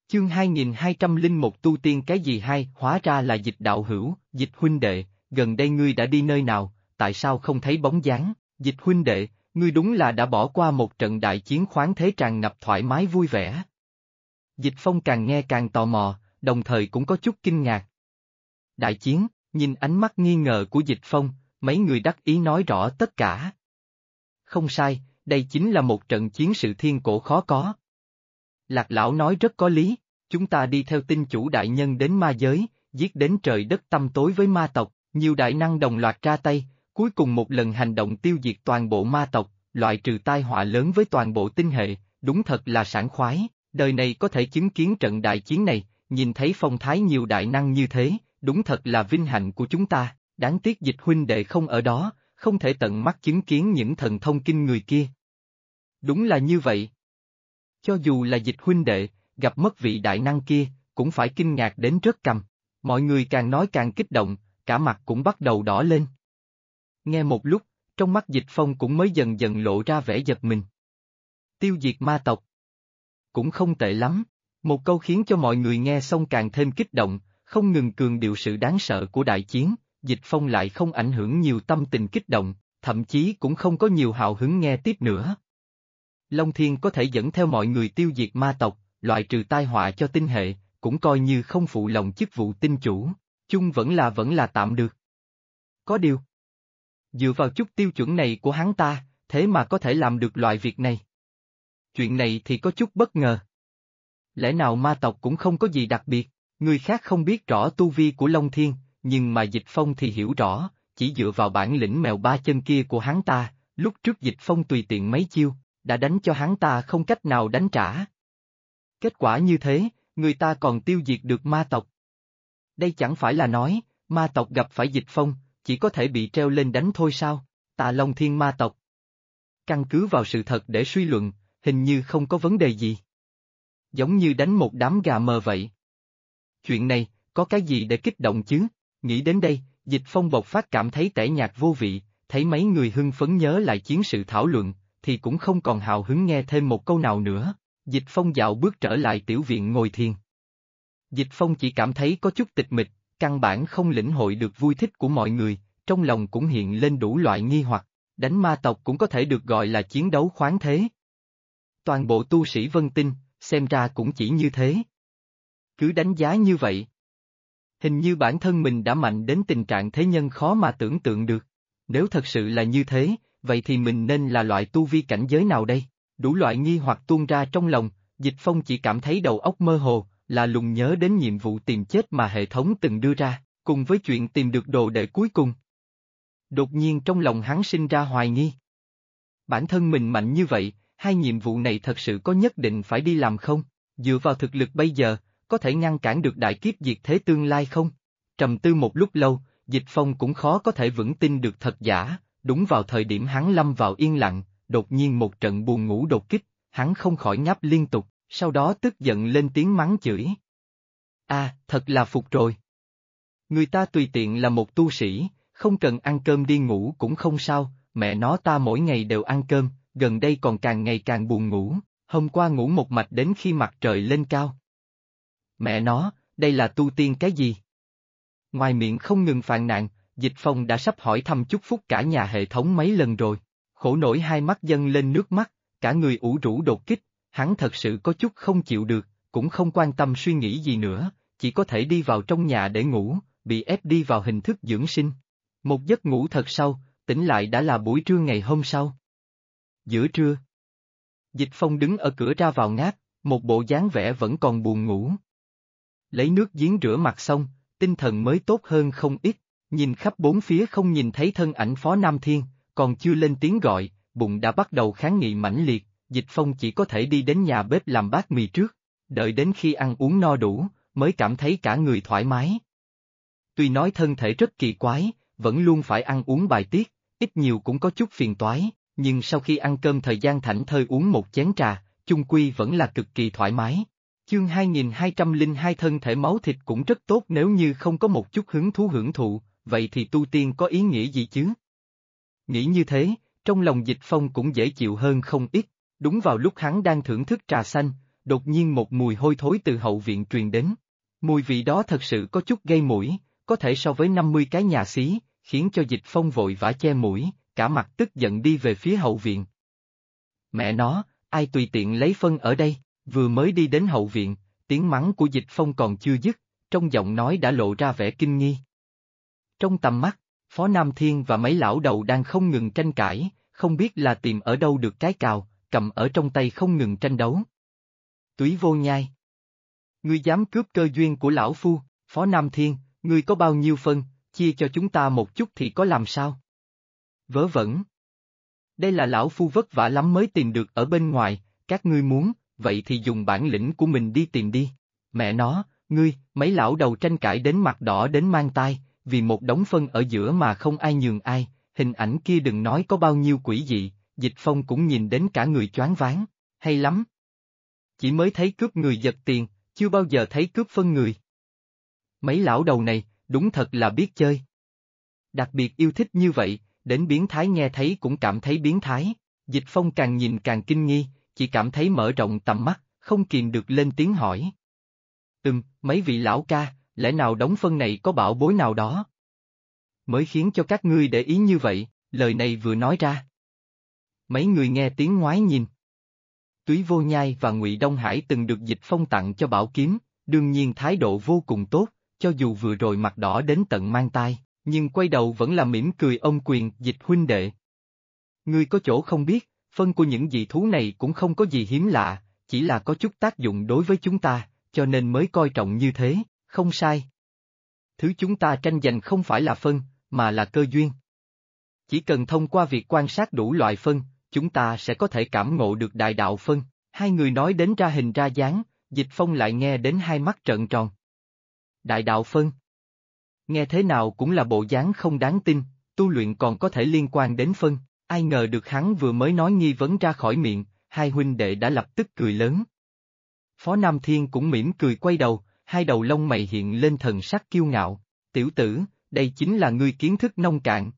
Chương 2201 tu tiên cái gì hay, hóa ra là Dịch đạo hữu, Dịch huynh đệ, gần đây ngươi đã đi nơi nào, tại sao không thấy bóng dáng, Dịch huynh đệ, ngươi đúng là đã bỏ qua một trận đại chiến khoáng thế tràn ngập thoải mái vui vẻ. Dịch Phong càng nghe càng tò mò, đồng thời cũng có chút kinh ngạc. Đại chiến, nhìn ánh mắt nghi ngờ của Dịch Phong, mấy người đắc ý nói rõ tất cả. Không sai, đây chính là một trận chiến sự thiên cổ khó có. Lạc lão nói rất có lý, chúng ta đi theo tinh chủ đại nhân đến ma giới, giết đến trời đất tăm tối với ma tộc, nhiều đại năng đồng loạt ra tay, cuối cùng một lần hành động tiêu diệt toàn bộ ma tộc, loại trừ tai họa lớn với toàn bộ tinh hệ, đúng thật là sảng khoái, đời này có thể chứng kiến trận đại chiến này, nhìn thấy phong thái nhiều đại năng như thế, đúng thật là vinh hạnh của chúng ta, đáng tiếc Dịch huynh đệ không ở đó, không thể tận mắt chứng kiến những thần thông kinh người kia. Đúng là như vậy. Cho dù là Dịch huynh đệ, gặp mất vị đại năng kia, cũng phải kinh ngạc đến rớt cằm. Mọi người càng nói càng kích động, cả mặt cũng bắt đầu đỏ lên. Nghe một lúc, trong mắt Dịch Phong cũng mới dần dần lộ ra vẻ giật mình. Tiêu diệt ma tộc. Cũng không tệ lắm, một câu khiến cho mọi người nghe xong càng thêm kích động, không ngừng cường điệu sự đáng sợ của đại chiến, Dịch Phong lại không ảnh hưởng nhiều tâm tình kích động, thậm chí cũng không có nhiều hào hứng nghe tiếp nữa. Long Thiên có thể dẫn theo mọi người tiêu diệt ma tộc, loại trừ tai họa cho tinh hệ, cũng coi như không phụ lòng chức vụ tinh chủ, chung vẫn là tạm được. Có điều, dựa vào chút tiêu chuẩn này của hắn ta, thế mà có thể làm được loại việc này. Chuyện này thì có chút bất ngờ. Lẽ nào ma tộc cũng không có gì đặc biệt, người khác không biết rõ tu vi của Long Thiên, nhưng mà Dịch Phong thì hiểu rõ, chỉ dựa vào bản lĩnh mèo ba chân kia của hắn ta, lúc trước Dịch Phong tùy tiện mấy chiêu, đã đánh cho hắn ta không cách nào đánh trả. Kết quả như thế, người ta còn tiêu diệt được ma tộc. Đây chẳng phải là nói, ma tộc gặp phải Dịch Phong, chỉ có thể bị treo lên đánh thôi sao, Tà Long Thiên ma tộc. Căn cứ vào sự thật để suy luận, hình như không có vấn đề gì. Giống như đánh một đám gà mờ vậy. Chuyện này, có cái gì để kích động chứ? Nghĩ đến đây, Dịch Phong bộc phát cảm thấy tẻ nhạt vô vị, thấy mấy người hưng phấn nhớ lại chiến sự thảo luận, thì cũng không còn hào hứng nghe thêm một câu nào nữa. Dịch Phong dạo bước trở lại tiểu viện ngồi thiền. Dịch Phong chỉ cảm thấy có chút tịch mịch, căn bản không lĩnh hội được vui thích của mọi người, trong lòng cũng hiện lên đủ loại nghi hoặc, đánh ma tộc cũng có thể được gọi là chiến đấu khoáng thế. Toàn bộ tu sĩ Vân Tinh, xem ra cũng chỉ như thế. Cứ đánh giá như vậy. Hình như bản thân mình đã mạnh đến tình trạng thế nhân khó mà tưởng tượng được. Nếu thật sự là như thế, vậy thì mình nên là loại tu vi cảnh giới nào đây? Đủ loại nghi hoặc tuôn ra trong lòng, Dịch Phong chỉ cảm thấy đầu óc mơ hồ, là lùng nhớ đến nhiệm vụ tìm chết mà hệ thống từng đưa ra, cùng với chuyện tìm được đồ đệ cuối cùng. Đột nhiên trong lòng hắn sinh ra hoài nghi. Bản thân mình mạnh như vậy, hai nhiệm vụ này thật sự có nhất định phải đi làm không? Dựa vào thực lực bây giờ, có thể ngăn cản được đại kiếp diệt thế tương lai không? Trầm tư một lúc lâu, Dịch Phong cũng khó có thể vững tin được thật giả, đúng vào thời điểm hắn lâm vào yên lặng, đột nhiên một trận buồn ngủ đột kích, hắn không khỏi ngáp liên tục, sau đó tức giận lên tiếng mắng chửi. Thật là phục rồi. Người ta tùy tiện là một tu sĩ, không cần ăn cơm đi ngủ cũng không sao, mẹ nó ta mỗi ngày đều ăn cơm, gần đây còn càng ngày càng buồn ngủ, hôm qua ngủ một mạch đến khi mặt trời lên cao. Mẹ nó, đây là tu tiên cái gì? Ngoài miệng không ngừng phàn nàn, Dịch Phong đã sắp hỏi thăm chúc phúc cả nhà hệ thống mấy lần rồi, khổ nổi hai mắt dâng lên nước mắt, cả người ủ rũ đột kích, hắn thật sự có chút không chịu được, cũng không quan tâm suy nghĩ gì nữa, chỉ có thể đi vào trong nhà để ngủ, bị ép đi vào hình thức dưỡng sinh. Một giấc ngủ thật sâu, tỉnh lại đã là buổi trưa ngày hôm sau. Giữa trưa, Dịch Phong đứng ở cửa ra vào ngáp, một bộ dáng vẻ vẫn còn buồn ngủ. Lấy nước giếng rửa mặt xong, tinh thần mới tốt hơn không ít, nhìn khắp bốn phía không nhìn thấy thân ảnh Phó Nam Thiên, còn chưa lên tiếng gọi, bụng đã bắt đầu kháng nghị mãnh liệt, Dịch Phong chỉ có thể đi đến nhà bếp làm bát mì trước, đợi đến khi ăn uống no đủ, mới cảm thấy cả người thoải mái. Tuy nói thân thể rất kỳ quái, vẫn luôn phải ăn uống bài tiết, ít nhiều cũng có chút phiền toái, nhưng sau khi ăn cơm thời gian thảnh thơi uống một chén trà, chung quy vẫn là cực kỳ thoải mái. Chương 2202 thân thể máu thịt cũng rất tốt nếu như không có một chút hứng thú hưởng thụ, vậy thì tu tiên có ý nghĩa gì chứ? Nghĩ như thế, trong lòng Dịch Phong cũng dễ chịu hơn không ít, đúng vào lúc hắn đang thưởng thức trà xanh, đột nhiên một mùi hôi thối từ hậu viện truyền đến. Mùi vị đó thật sự có chút gây mũi, có thể so với 50 cái nhà xí, khiến cho Dịch Phong vội vã che mũi, cả mặt tức giận đi về phía hậu viện. Mẹ nó, ai tùy tiện lấy phân ở đây, vừa mới đi đến hậu viện, tiếng mắng của Dịch Phong còn chưa dứt, trong giọng nói đã lộ ra vẻ kinh nghi. Trong tầm mắt, Phó Nam Thiên và mấy lão đầu đang không ngừng tranh cãi, không biết là tìm ở đâu được cái cào, cầm ở trong tay không ngừng tranh đấu. Túy Vô Nhai. Ngươi dám cướp cơ duyên của lão phu, Phó Nam Thiên, ngươi có bao nhiêu phân, chia cho chúng ta một chút thì có làm sao? Vớ vẩn. Đây là lão phu vất vả lắm mới tìm được ở bên ngoài, các ngươi muốn, vậy thì dùng bản lĩnh của mình đi tìm đi. Mẹ nó, ngươi, mấy lão đầu tranh cãi đến mặt đỏ đến mang tai, vì một đống phân ở giữa mà không ai nhường ai, hình ảnh kia đừng nói có bao nhiêu quỷ dị, Dịch Phong cũng nhìn đến cả người choáng váng, hay lắm. Chỉ mới thấy cướp người giật tiền, chưa bao giờ thấy cướp phân người. Mấy lão đầu này, đúng thật là biết chơi. Đặc biệt yêu thích như vậy, đến biến thái nghe thấy cũng cảm thấy biến thái. Dịch Phong càng nhìn càng kinh nghi, chỉ cảm thấy mở rộng tầm mắt, không kìm được lên tiếng hỏi. Mấy vị lão ca, lẽ nào đống phân này có bảo bối nào đó? Mới khiến cho các ngươi để ý như vậy, lời này vừa nói ra. Mấy người nghe tiếng ngoái nhìn. Túy Vô Nhai và Ngụy Đông Hải từng được Dịch Phong tặng cho bảo kiếm, đương nhiên thái độ vô cùng tốt, cho dù vừa rồi mặt đỏ đến tận mang tai, nhưng quay đầu vẫn là mỉm cười ôm quyền Dịch huynh đệ. Ngươi có chỗ không biết, phân của những dị thú này cũng không có gì hiếm lạ, chỉ là có chút tác dụng đối với chúng ta, cho nên mới coi trọng như thế, không sai. Thứ chúng ta tranh giành không phải là phân, mà là cơ duyên. Chỉ cần thông qua việc quan sát đủ loại phân, chúng ta sẽ có thể cảm ngộ được đại đạo phân. Hai người nói đến ra hình ra dáng, Dịch Phong lại nghe đến hai mắt trợn tròn. Đại đạo phân. Nghe thế nào cũng là bộ dáng không đáng tin, tu luyện còn có thể liên quan đến phân, ai ngờ được hắn vừa mới nói nghi vấn ra khỏi miệng, hai huynh đệ đã lập tức cười lớn. Phó Nam Thiên cũng mỉm cười quay đầu, hai đầu lông mày hiện lên thần sắc kiêu ngạo, tiểu tử, đây chính là ngươi kiến thức nông cạn.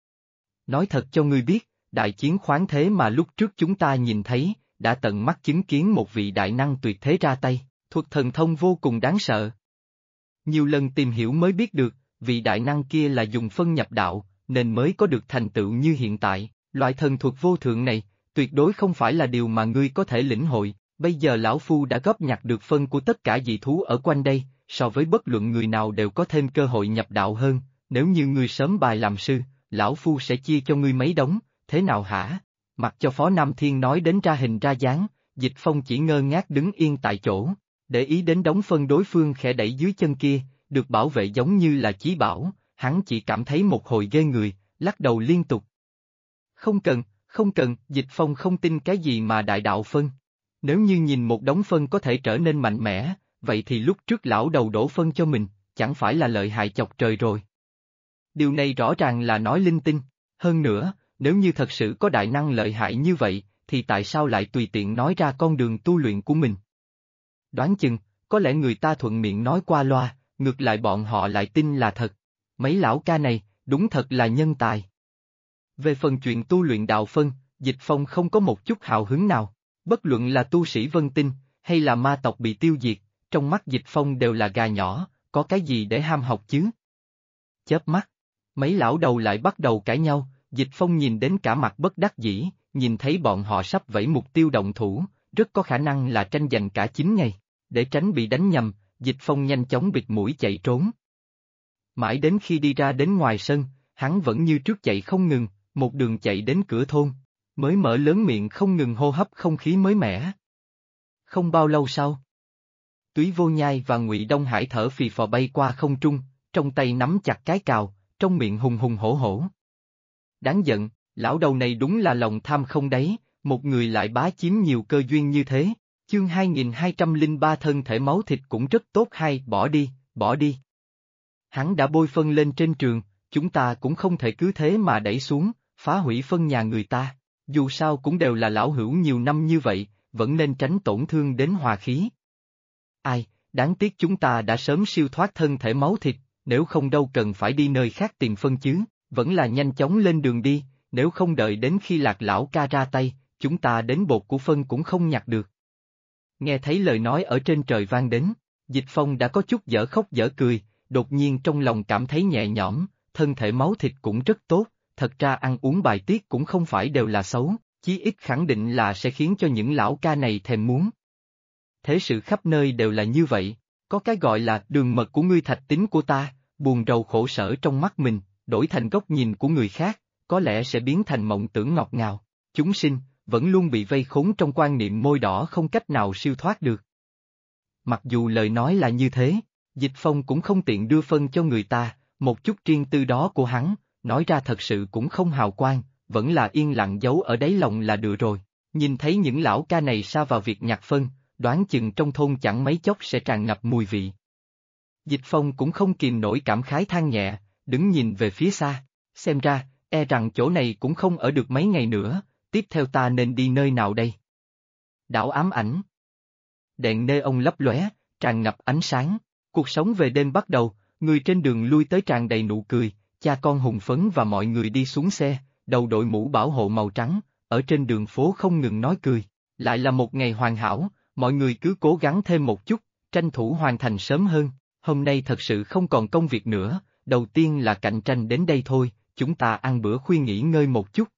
Nói thật cho ngươi biết, đại chiến khoáng thế mà lúc trước chúng ta nhìn thấy, đã tận mắt chứng kiến một vị đại năng tuyệt thế ra tay, thuật thần thông vô cùng đáng sợ. Nhiều lần tìm hiểu mới biết được, vị đại năng kia là dùng phân nhập đạo, nên mới có được thành tựu như hiện tại, loại thần thuật vô thượng này, tuyệt đối không phải là điều mà ngươi có thể lĩnh hội, bây giờ lão phu đã góp nhặt được phân của tất cả dị thú ở quanh đây, so với bất luận người nào đều có thêm cơ hội nhập đạo hơn, nếu như ngươi sớm bài làm sư, lão phu sẽ chia cho ngươi mấy đống, thế nào hả? Mặc cho Phó Nam Thiên nói đến ra hình ra dáng, Dịch Phong chỉ ngơ ngác đứng yên tại chỗ, để ý đến đống phân đối phương khẽ đẩy dưới chân kia, được bảo vệ giống như là chí bảo, hắn chỉ cảm thấy một hồi ghê người, lắc đầu liên tục. Không cần, Dịch Phong không tin cái gì mà đại đạo phân. Nếu như nhìn một đống phân có thể trở nên mạnh mẽ, vậy thì lúc trước lão đầu đổ phân cho mình, chẳng phải là lợi hại chọc trời rồi. Điều này rõ ràng là nói linh tinh, hơn nữa, nếu như thật sự có đại năng lợi hại như vậy, thì tại sao lại tùy tiện nói ra con đường tu luyện của mình? Đoán chừng, có lẽ người ta thuận miệng nói qua loa, ngược lại bọn họ lại tin là thật. Mấy lão ca này, đúng thật là nhân tài. Về phần chuyện tu luyện đạo phân, Dịch Phong không có một chút hào hứng nào. Bất luận là tu sĩ Vân Tinh, hay là ma tộc bị tiêu diệt, trong mắt Dịch Phong đều là gà nhỏ, có cái gì để ham học chứ? Chớp mắt, mấy lão đầu lại bắt đầu cãi nhau, Dịch Phong nhìn đến cả mặt bất đắc dĩ, nhìn thấy bọn họ sắp vẫy mục tiêu động thủ, rất có khả năng là tranh giành cả 9 ngày. Để tránh bị đánh nhầm, Dịch Phong nhanh chóng bịt mũi chạy trốn. Mãi đến khi đi ra đến ngoài sân, hắn vẫn như trước chạy không ngừng, một đường chạy đến cửa thôn, mới mở lớn miệng không ngừng hô hấp không khí mới mẻ. Không bao lâu sau, Túy Vô Nhai và Ngụy Đông Hải thở phì phò bay qua không trung, trong tay nắm chặt cái cào, trong miệng hùng hùng hổ hổ. Đáng giận, lão đầu này đúng là lòng tham không đáy, một người lại bá chiếm nhiều cơ duyên như thế. Chương 2203 thân thể máu thịt cũng rất tốt hay, bỏ đi. Hắn đã bôi phân lên trên trường, chúng ta cũng không thể cứ thế mà đẩy xuống, phá hủy phân nhà người ta, dù sao cũng đều là lão hữu nhiều năm như vậy, vẫn nên tránh tổn thương đến hòa khí. Ai, đáng tiếc chúng ta đã sớm siêu thoát thân thể máu thịt, nếu không đâu cần phải đi nơi khác tìm phân chứ, vẫn là nhanh chóng lên đường đi, nếu không đợi đến khi Lạc lão ca ra tay, chúng ta đến bột của phân cũng không nhặt được. Nghe thấy lời nói ở trên trời vang đến, Dịch Phong đã có chút dở khóc dở cười, đột nhiên trong lòng cảm thấy nhẹ nhõm, thân thể máu thịt cũng rất tốt, thật ra ăn uống bài tiết cũng không phải đều là xấu, chí ít khẳng định là sẽ khiến cho những lão ca này thèm muốn. Thế sự khắp nơi đều là như vậy, có cái gọi là đường mật của ngươi thạch tính của ta, buồn rầu khổ sở trong mắt mình, đổi thành góc nhìn của người khác, có lẽ sẽ biến thành mộng tưởng ngọt ngào. Chúng sinh, vẫn luôn bị vây khốn trong quan niệm môi đỏ không cách nào siêu thoát được. Mặc dù lời nói là như thế, Dịch Phong cũng không tiện đưa phân cho người ta, một chút riêng tư đó của hắn, nói ra thật sự cũng không hào quang, vẫn là yên lặng giấu ở đáy lòng là được rồi. Nhìn thấy những lão ca này sa vào việc nhặt phân, đoán chừng trong thôn chẳng mấy chốc sẽ tràn ngập mùi vị. Dịch Phong cũng không kìm nổi cảm khái than nhẹ, đứng nhìn về phía xa, xem ra, e rằng chỗ này cũng không ở được mấy ngày nữa, tiếp theo ta nên đi nơi nào đây? Đảo ám ảnh. Đèn neon lấp lóe, tràn ngập ánh sáng, cuộc sống về đêm bắt đầu, người trên đường lui tới tràn đầy nụ cười, cha con hùng phấn và mọi người đi xuống xe, đầu đội mũ bảo hộ màu trắng, ở trên đường phố không ngừng nói cười. Lại là một ngày hoàn hảo, mọi người cứ cố gắng thêm một chút, tranh thủ hoàn thành sớm hơn, hôm nay thật sự không còn công việc nữa, đầu tiên là cạnh tranh đến đây thôi, chúng ta ăn bữa khuya nghỉ ngơi một chút.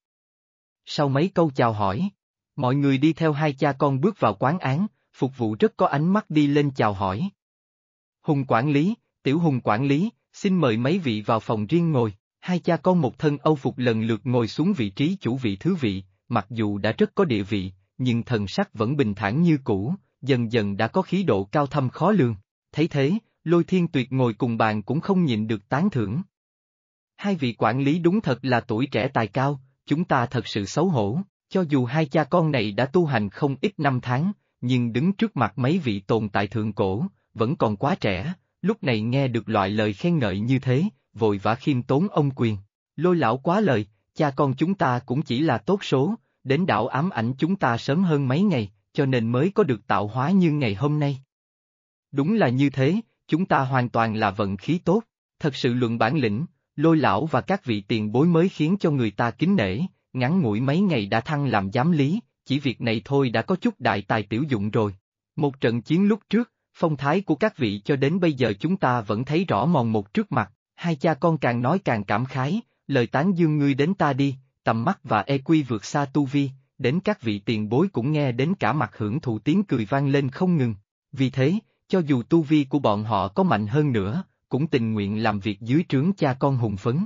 Sau mấy câu chào hỏi, mọi người đi theo hai cha con bước vào quán án, phục vụ rất có ánh mắt đi lên chào hỏi. Hùng quản lý, Tiểu Hùng quản lý, xin mời mấy vị vào phòng riêng ngồi, hai cha con một thân âu phục lần lượt ngồi xuống vị trí chủ vị thứ vị, mặc dù đã rất có địa vị, nhưng thần sắc vẫn bình thản như cũ, dần dần đã có khí độ cao thâm khó lường. Thấy thế, Lôi Thiên Tuyệt ngồi cùng bàn cũng không nhịn được tán thưởng. Hai vị quản lý đúng thật là tuổi trẻ tài cao, chúng ta thật sự xấu hổ, cho dù hai cha con này đã tu hành không ít năm tháng, nhưng đứng trước mặt mấy vị tồn tại thượng cổ, vẫn còn quá trẻ, lúc này nghe được loại lời khen ngợi như thế, vội vã khiêm tốn ông quyền. Lôi lão quá lời, cha con chúng ta cũng chỉ là tốt số, đến đảo ám ảnh chúng ta sớm hơn mấy ngày, cho nên mới có được tạo hóa như ngày hôm nay. Đúng là như thế, chúng ta hoàn toàn là vận khí tốt, thật sự luận bản lĩnh, Lôi lão và các vị tiền bối mới khiến cho người ta kính nể, ngắn ngủi mấy ngày đã thăng làm giám lý, chỉ việc này thôi đã có chút đại tài tiểu dụng rồi. Một trận chiến lúc trước, phong thái của các vị cho đến bây giờ chúng ta vẫn thấy rõ mồn một trước mặt, hai cha con càng nói càng cảm khái, lời tán dương ngươi đến ta đi, tầm mắt và EQ vượt xa tu vi, đến các vị tiền bối cũng nghe đến cả mặt hưởng thụ tiếng cười vang lên không ngừng. Vì thế, cho dù tu vi của bọn họ có mạnh hơn nữa, cũng tình nguyện làm việc dưới trướng cha con hùng phấn.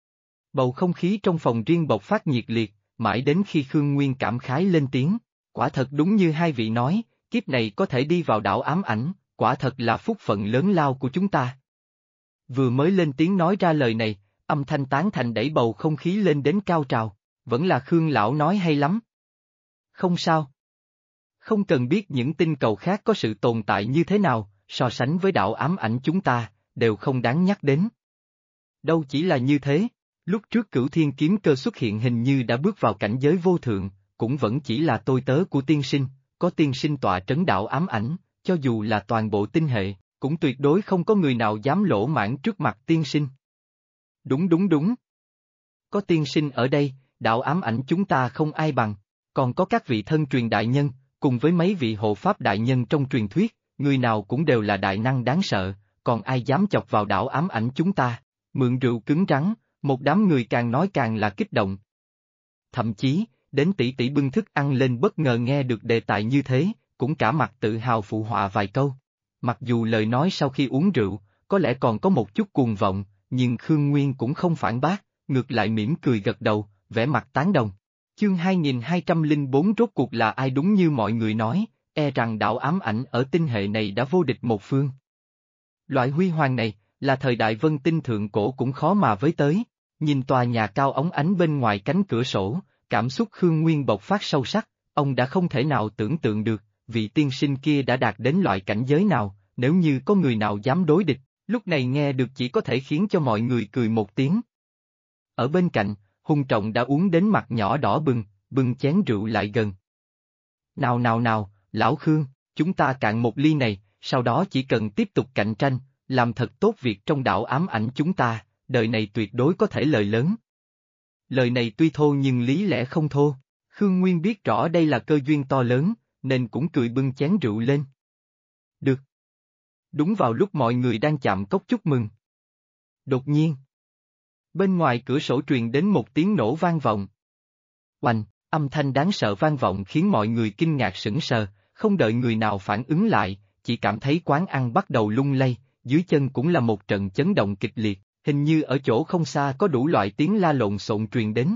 Bầu không khí trong phòng riêng bộc phát nhiệt liệt, mãi đến khi Khương Nguyên cảm khái lên tiếng, quả thật đúng như hai vị nói, kiếp này có thể đi vào đảo ám ảnh, quả thật là phúc phận lớn lao của chúng ta. Vừa mới lên tiếng nói ra lời này, âm thanh tán thành đẩy bầu không khí lên đến cao trào, vẫn là Khương lão nói hay lắm. Không sao. Không cần biết những tinh cầu khác có sự tồn tại như thế nào, so sánh với đảo ám ảnh chúng ta, đều không đáng nhắc đến. Đâu chỉ là như thế, lúc trước Cửu Thiên kiếm cơ xuất hiện hình như đã bước vào cảnh giới vô thượng, cũng vẫn chỉ là tôi tớ của tiên sinh, có tiên sinh tọa trấn đảo ám ảnh, cho dù là toàn bộ tinh hệ, cũng tuyệt đối không có người nào dám lỗ mãng trước mặt tiên sinh. Đúng đúng đúng. Có tiên sinh ở đây, đạo ám ảnh chúng ta không ai bằng, còn có các vị thân truyền đại nhân, cùng với mấy vị hộ pháp đại nhân trong truyền thuyết, người nào cũng đều là đại năng đáng sợ, còn ai dám chọc vào đảo ám ảnh chúng ta, mượn rượu cứng rắn, một đám người càng nói càng là kích động. Thậm chí, đến tỷ tỷ bưng thức ăn lên bất ngờ nghe được đề tài như thế, cũng cả mặt tự hào phụ họa vài câu. Mặc dù lời nói sau khi uống rượu, có lẽ còn có một chút cuồng vọng, nhưng Khương Nguyên cũng không phản bác, ngược lại mỉm cười gật đầu, vẻ mặt tán đồng. Chương 2204 rốt cuộc là ai đúng như mọi người nói, e rằng đảo ám ảnh ở tinh hệ này đã vô địch một phương. Loại huy hoàng này, là thời đại vân tinh thượng cổ cũng khó mà với tới, nhìn tòa nhà cao óng ánh bên ngoài cánh cửa sổ, cảm xúc Khương Nguyên bộc phát sâu sắc, ông đã không thể nào tưởng tượng được, vị tiên sinh kia đã đạt đến loại cảnh giới nào, nếu như có người nào dám đối địch, lúc này nghe được chỉ có thể khiến cho mọi người cười một tiếng. Ở bên cạnh, Hùng Trọng đã uống đến mặt nhỏ đỏ bừng, bưng chén rượu lại gần. Nào nào nào, lão Khương, chúng ta cạn một ly này, sau đó chỉ cần tiếp tục cạnh tranh, làm thật tốt việc trong đảo ám ảnh chúng ta, đời này tuyệt đối có thể lời lớn. Lời này tuy thô nhưng lý lẽ không thô, Khương Nguyên biết rõ đây là cơ duyên to lớn, nên cũng cười bưng chén rượu lên. Được. Đúng vào lúc mọi người đang chạm cốc chúc mừng. Đột nhiên, bên ngoài cửa sổ truyền đến một tiếng nổ vang vọng. Oanh, âm thanh đáng sợ vang vọng khiến mọi người kinh ngạc sững sờ, không đợi người nào phản ứng lại, chỉ cảm thấy quán ăn bắt đầu lung lay, dưới chân cũng là một trận chấn động kịch liệt, hình như ở chỗ không xa có đủ loại tiếng la lộn xộn truyền đến.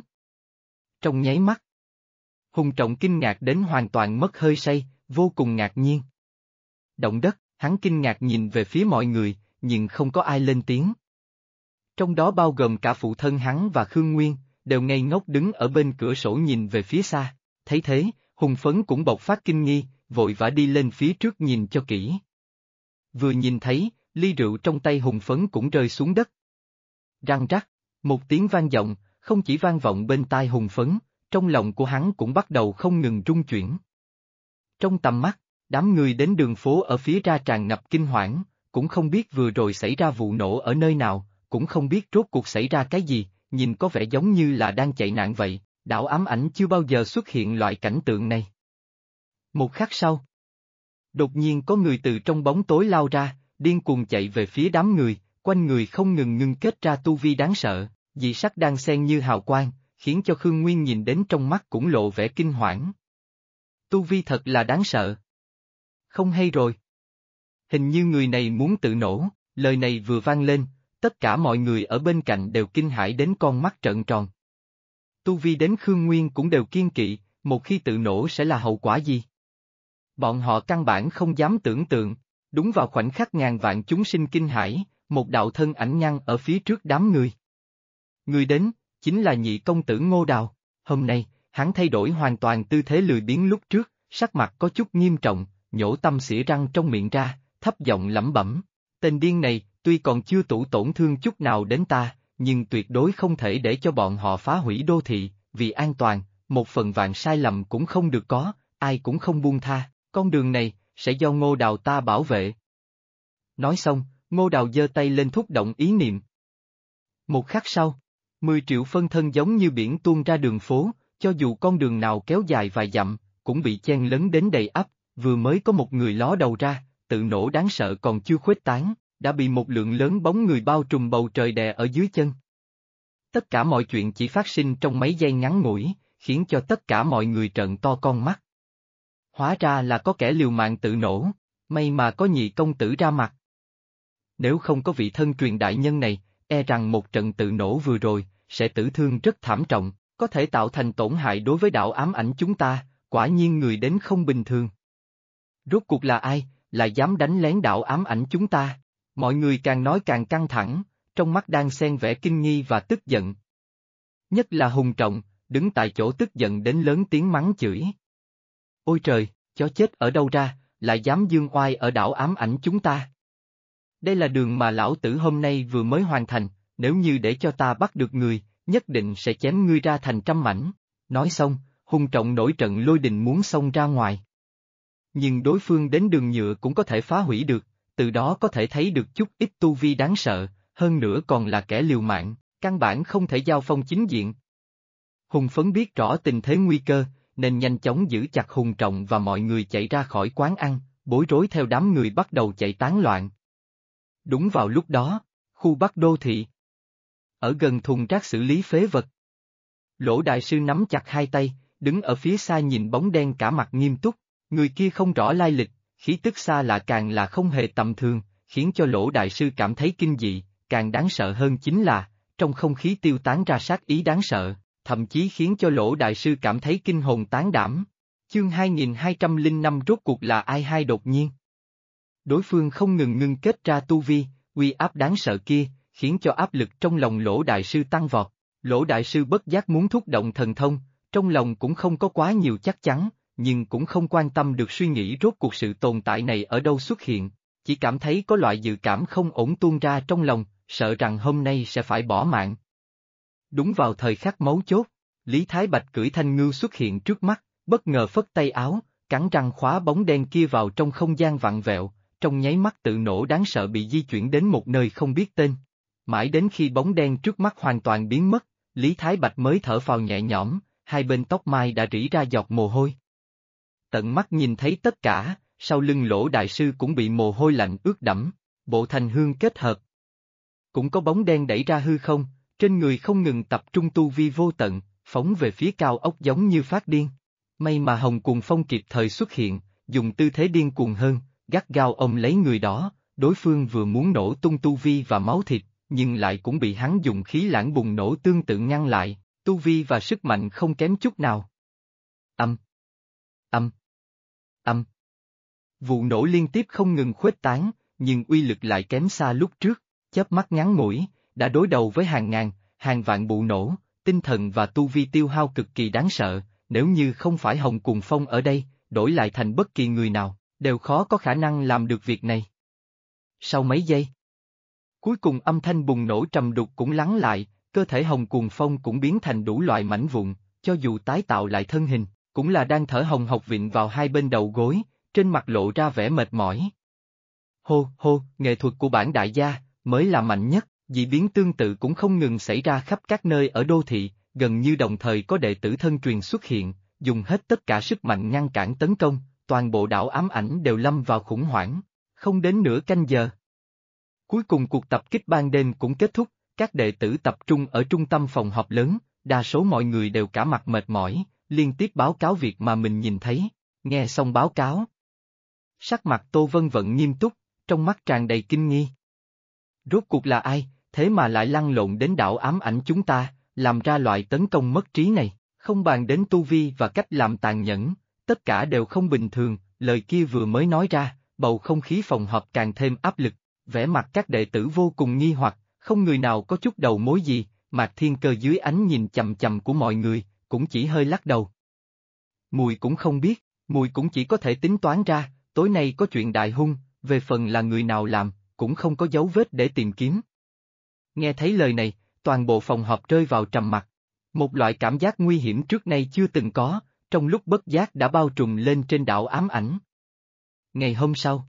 Trong nháy mắt, Hùng Trọng kinh ngạc đến hoàn toàn mất hơi say, vô cùng ngạc nhiên. Động đất, hắn kinh ngạc nhìn về phía mọi người, nhưng không có ai lên tiếng. Trong đó bao gồm cả phụ thân hắn và Khương Nguyên, đều ngây ngốc đứng ở bên cửa sổ nhìn về phía xa, thấy thế, Hùng Phấn cũng bộc phát kinh nghi, vội vã đi lên phía trước nhìn cho kỹ. Vừa nhìn thấy, ly rượu trong tay Hùng Phấn cũng rơi xuống đất. Răng rắc, một tiếng vang vọng, không chỉ vang vọng bên tai Hùng Phấn, trong lòng của hắn cũng bắt đầu không ngừng rung chuyển. Trong tầm mắt, đám người đến đường phố ở phía ra tràn ngập kinh hoảng, cũng không biết vừa rồi xảy ra vụ nổ ở nơi nào, cũng không biết rốt cuộc xảy ra cái gì, nhìn có vẻ giống như là đang chạy nạn vậy, đảo ám ảnh chưa bao giờ xuất hiện loại cảnh tượng này. Một khắc sau, đột nhiên có người từ trong bóng tối lao ra, điên cuồng chạy về phía đám người, quanh người không ngừng ngưng kết ra tu vi đáng sợ, dị sắc đang xen như hào quang, khiến cho Khương Nguyên nhìn đến trong mắt cũng lộ vẻ kinh hoảng. Tu vi thật là đáng sợ. Không hay rồi. Hình như người này muốn tự nổ, lời này vừa vang lên, tất cả mọi người ở bên cạnh đều kinh hãi đến con mắt trợn tròn. Tu vi đến Khương Nguyên cũng đều kiêng kỵ, một khi tự nổ sẽ là hậu quả gì? Bọn họ căn bản không dám tưởng tượng, đúng vào khoảnh khắc ngàn vạn chúng sinh kinh hãi, một đạo thân ảnh ngăn ở phía trước đám người. Người đến, chính là nhị công tử Ngô Đào, hôm nay, hắn thay đổi hoàn toàn tư thế lười biếng lúc trước, sắc mặt có chút nghiêm trọng, nhổ tâm xỉa răng trong miệng ra, thấp giọng lẩm bẩm. Tên điên này, tuy còn chưa tủ tổn thương chút nào đến ta, nhưng tuyệt đối không thể để cho bọn họ phá hủy đô thị, vì an toàn, một phần vạn sai lầm cũng không được có, ai cũng không buông tha, con đường này, sẽ do Ngô Đào ta bảo vệ. Nói xong, Ngô Đào giơ tay lên thúc động ý niệm. Một khắc sau, 10 triệu phân thân giống như biển tuôn ra đường phố, cho dù con đường nào kéo dài vài dặm, cũng bị chen lấn đến đầy ắp, vừa mới có một người ló đầu ra, tự nổ đáng sợ còn chưa khuếch tán, đã bị một lượng lớn bóng người bao trùm bầu trời đè ở dưới chân. Tất cả mọi chuyện chỉ phát sinh trong mấy giây ngắn ngủi, khiến cho tất cả mọi người trợn to con mắt. Hóa ra là có kẻ liều mạng tự nổ, may mà có nhị công tử ra mặt. Nếu không có vị thân truyền đại nhân này, e rằng một trận tự nổ vừa rồi, sẽ tử thương rất thảm trọng, có thể tạo thành tổn hại đối với đạo ám ảnh chúng ta, quả nhiên người đến không bình thường. Rốt cuộc là ai, lại dám đánh lén đạo ám ảnh chúng ta? Mọi người càng nói càng căng thẳng, trong mắt đang xen vẻ kinh nghi và tức giận. Nhất là Hùng Trọng, đứng tại chỗ tức giận đến lớn tiếng mắng chửi. Ôi trời, chó chết ở đâu ra, lại dám dương oai ở đảo ám ảnh chúng ta? Đây là đường mà lão tử hôm nay vừa mới hoàn thành, nếu như để cho ta bắt được người, nhất định sẽ chém ngươi ra thành trăm mảnh. Nói xong, Hùng Trọng nổi trận lôi đình muốn xông ra ngoài. Nhưng đối phương đến đường nhựa cũng có thể phá hủy được, từ đó có thể thấy được chút ít tu vi đáng sợ, hơn nữa còn là kẻ liều mạng, căn bản không thể giao phong chính diện. Hùng Phấn biết rõ tình thế nguy cơ, nên nhanh chóng giữ chặt Hùng Trọng và mọi người chạy ra khỏi quán ăn, bối rối theo đám người bắt đầu chạy tán loạn. Đúng vào lúc đó, khu Bắc đô thị. Ở gần thùng rác xử lý phế vật. Lỗ đại sư nắm chặt hai tay, đứng ở phía xa nhìn bóng đen cả mặt nghiêm túc, người kia không rõ lai lịch, khí tức xa lạ càng là không hề tầm thường, khiến cho Lỗ đại sư cảm thấy kinh dị, càng đáng sợ hơn chính là, trong không khí tiêu tán ra sát ý đáng sợ, thậm chí khiến cho Lỗ đại sư cảm thấy kinh hồn tán đảm. Chương 2205 rốt cuộc là ai hai đột nhiên. Đối phương không ngừng ngưng kết ra tu vi, uy áp đáng sợ kia, khiến cho áp lực trong lòng Lỗ đại sư tăng vọt. Lỗ đại sư bất giác muốn thúc động thần thông, trong lòng cũng không có quá nhiều chắc chắn, nhưng cũng không quan tâm được suy nghĩ rốt cuộc sự tồn tại này ở đâu xuất hiện, chỉ cảm thấy có loại dự cảm không ổn tuôn ra trong lòng, sợ rằng hôm nay sẽ phải bỏ mạng. Đúng vào thời khắc mấu chốt, Lý Thái Bạch cưỡi thanh ngưu xuất hiện trước mắt, bất ngờ phất tay áo, cắn răng khóa bóng đen kia vào trong không gian vặn vẹo, trong nháy mắt tự nổ đáng sợ bị di chuyển đến một nơi không biết tên. Mãi đến khi bóng đen trước mắt hoàn toàn biến mất, Lý Thái Bạch mới thở phào nhẹ nhõm, hai bên tóc mai đã rỉ ra giọt mồ hôi. tận mắt nhìn thấy tất cả, sau lưng Lỗ đại sư cũng bị mồ hôi lạnh ướt đẫm, bộ thành hương kết hợp. Cũng có bóng đen đẩy ra hư không, trên người không ngừng tập trung tu vi vô tận, phóng về phía cao ốc giống như phát điên. May mà Hồng Cuồng Phong kịp thời xuất hiện, dùng tư thế điên cuồng hơn, gắt gao ôm lấy người đó, đối phương vừa muốn nổ tung tu vi và máu thịt, nhưng lại cũng bị hắn dùng khí lãng bùng nổ tương tự ngăn lại, tu vi và sức mạnh không kém chút nào. Âm. Âm. Âm. Vụ nổ liên tiếp không ngừng khuếch tán, nhưng uy lực lại kém xa lúc trước, chớp mắt ngắn ngủi, đã đối đầu với hàng ngàn, hàng vạn vụ nổ, tinh thần và tu vi tiêu hao cực kỳ đáng sợ, nếu như không phải Hồng Cuồng Phong ở đây, đổi lại thành bất kỳ người nào, đều khó có khả năng làm được việc này. Sau mấy giây, cuối cùng âm thanh bùng nổ trầm đục cũng lắng lại, cơ thể Hồng Cuồng Phong cũng biến thành đủ loại mảnh vụn, cho dù tái tạo lại thân hình, cũng là đang thở hồng hộc vịn vào hai bên đầu gối, trên mặt lộ ra vẻ mệt mỏi. Hô hô, nghệ thuật của bản đại gia, mới là mạnh nhất, dị biến tương tự cũng không ngừng xảy ra khắp các nơi ở đô thị, gần như đồng thời có đệ tử thân truyền xuất hiện, dùng hết tất cả sức mạnh ngăn cản tấn công, toàn bộ đảo ám ảnh đều lâm vào khủng hoảng, không đến nửa canh giờ. Cuối cùng cuộc tập kích ban đêm cũng kết thúc, các đệ tử tập trung ở trung tâm phòng họp lớn, đa số mọi người đều cả mặt mệt mỏi, liên tiếp báo cáo việc mà mình nhìn thấy, nghe xong báo cáo. Sắc mặt Tô Vân Vận nghiêm túc, trong mắt tràn đầy kinh nghi. Rốt cuộc là ai, thế mà lại lăn lộn đến đảo ám ảnh chúng ta, làm ra loại tấn công mất trí này, không bàn đến tu vi và cách làm tàn nhẫn, tất cả đều không bình thường, lời kia vừa mới nói ra, bầu không khí phòng họp càng thêm áp lực, vẻ mặt các đệ tử vô cùng nghi hoặc, không người nào có chút đầu mối gì, Mạc Thiên Cơ dưới ánh nhìn chằm chằm của mọi người, cũng chỉ hơi lắc đầu. Mùi cũng không biết, mùi cũng chỉ có thể tính toán ra, tối nay có chuyện đại hung, về phần là người nào làm, cũng không có dấu vết để tìm kiếm. Nghe thấy lời này, toàn bộ phòng họp rơi vào trầm mặc. Một loại cảm giác nguy hiểm trước nay chưa từng có, trong lúc bất giác đã bao trùm lên trên đảo ám ảnh. Ngày hôm sau,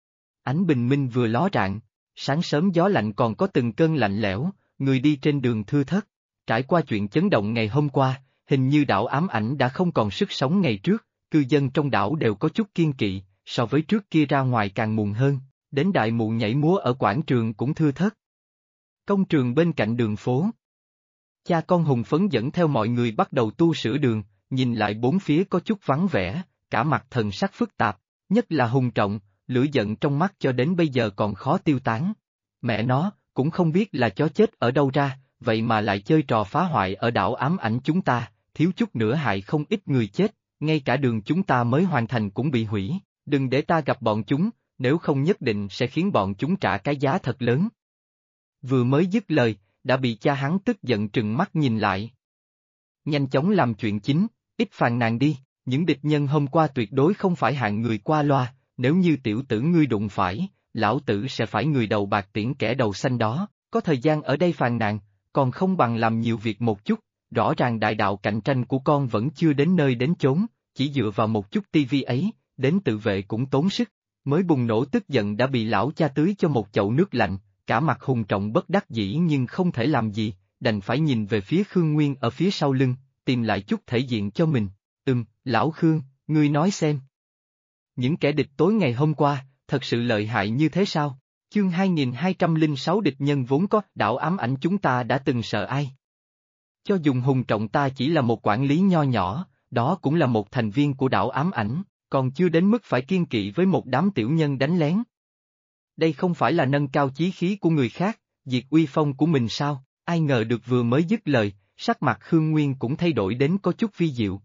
ánh bình minh vừa ló rạng, sáng sớm gió lạnh còn có từng cơn lạnh lẽo, người đi trên đường thưa thớt. Trải qua chuyện chấn động ngày hôm qua, hình như đảo ám ảnh đã không còn sức sống ngày trước, cư dân trong đảo đều có chút kiên kỵ, so với trước kia ra ngoài càng muộn hơn, đến đại mụ nhảy múa ở quảng trường cũng thưa thớt. Công trường bên cạnh đường phố. Cha con hùng phấn dẫn theo mọi người bắt đầu tu sửa đường, nhìn lại bốn phía có chút vắng vẻ, cả mặt thần sắc phức tạp, nhất là Hùng Trọng, lửa giận trong mắt cho đến bây giờ còn khó tiêu tán. Mẹ nó, cũng không biết là chó chết ở đâu ra, vậy mà lại chơi trò phá hoại ở đảo ám ảnh chúng ta, thiếu chút nữa hại không ít người chết, ngay cả đường chúng ta mới hoàn thành cũng bị hủy, đừng để ta gặp bọn chúng, nếu không nhất định sẽ khiến bọn chúng trả cái giá thật lớn. Vừa mới dứt lời, đã bị cha hắn tức giận trừng mắt nhìn lại. Nhanh chóng làm chuyện chính, ít phàn nàn đi, những địch nhân hôm qua tuyệt đối không phải hạng người qua loa, nếu như tiểu tử ngươi đụng phải, lão tử sẽ phải người đầu bạc tiễn kẻ đầu xanh đó, có thời gian ở đây phàn nàn, còn không bằng làm nhiều việc một chút, rõ ràng đại đạo cạnh tranh của con vẫn chưa đến nơi đến chốn, chỉ dựa vào một chút tivi ấy, đến tự vệ cũng tốn sức, mới bùng nổ tức giận đã bị lão cha tưới cho một chậu nước lạnh. Cả mặt Hùng Trọng bất đắc dĩ nhưng không thể làm gì, đành phải nhìn về phía Khương Nguyên ở phía sau lưng, tìm lại chút thể diện cho mình. Lão Khương, ngươi nói xem. Những kẻ địch tối ngày hôm qua, thật sự lợi hại như thế sao? Chương 2206 địch nhân vốn có, đảo ám ảnh chúng ta đã từng sợ ai? Cho dùng Hùng Trọng ta chỉ là một quản lý nho nhỏ, đó cũng là một thành viên của đảo ám ảnh, còn chưa đến mức phải kiên kỵ với một đám tiểu nhân đánh lén. Đây không phải là nâng cao chí khí của người khác, diệt uy phong của mình sao? Ai ngờ được vừa mới dứt lời, sắc mặt Khương Nguyên cũng thay đổi đến có chút vi diệu.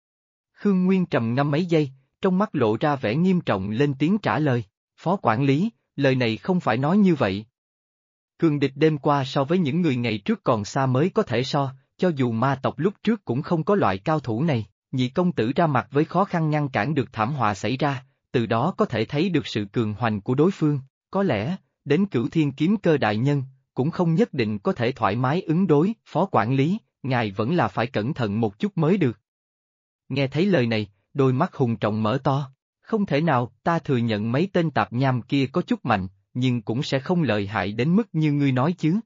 Khương Nguyên trầm ngâm mấy giây, trong mắt lộ ra vẻ nghiêm trọng lên tiếng trả lời, Phó quản lý, lời này không phải nói như vậy. Cường địch đêm qua so với những người ngày trước còn xa mới có thể so, cho dù ma tộc lúc trước cũng không có loại cao thủ này, nhị công tử ra mặt với khó khăn ngăn cản được thảm họa xảy ra, từ đó có thể thấy được sự cường hoành của đối phương. Có lẽ, đến Cửu Thiên Kiếm Cơ đại nhân, cũng không nhất định có thể thoải mái ứng đối, Phó quản lý, ngài vẫn là phải cẩn thận một chút mới được. Nghe thấy lời này, đôi mắt Hùng Trọng mở to, không thể nào, ta thừa nhận mấy tên tạp nham kia có chút mạnh, nhưng cũng sẽ không lợi hại đến mức như ngươi nói chứ.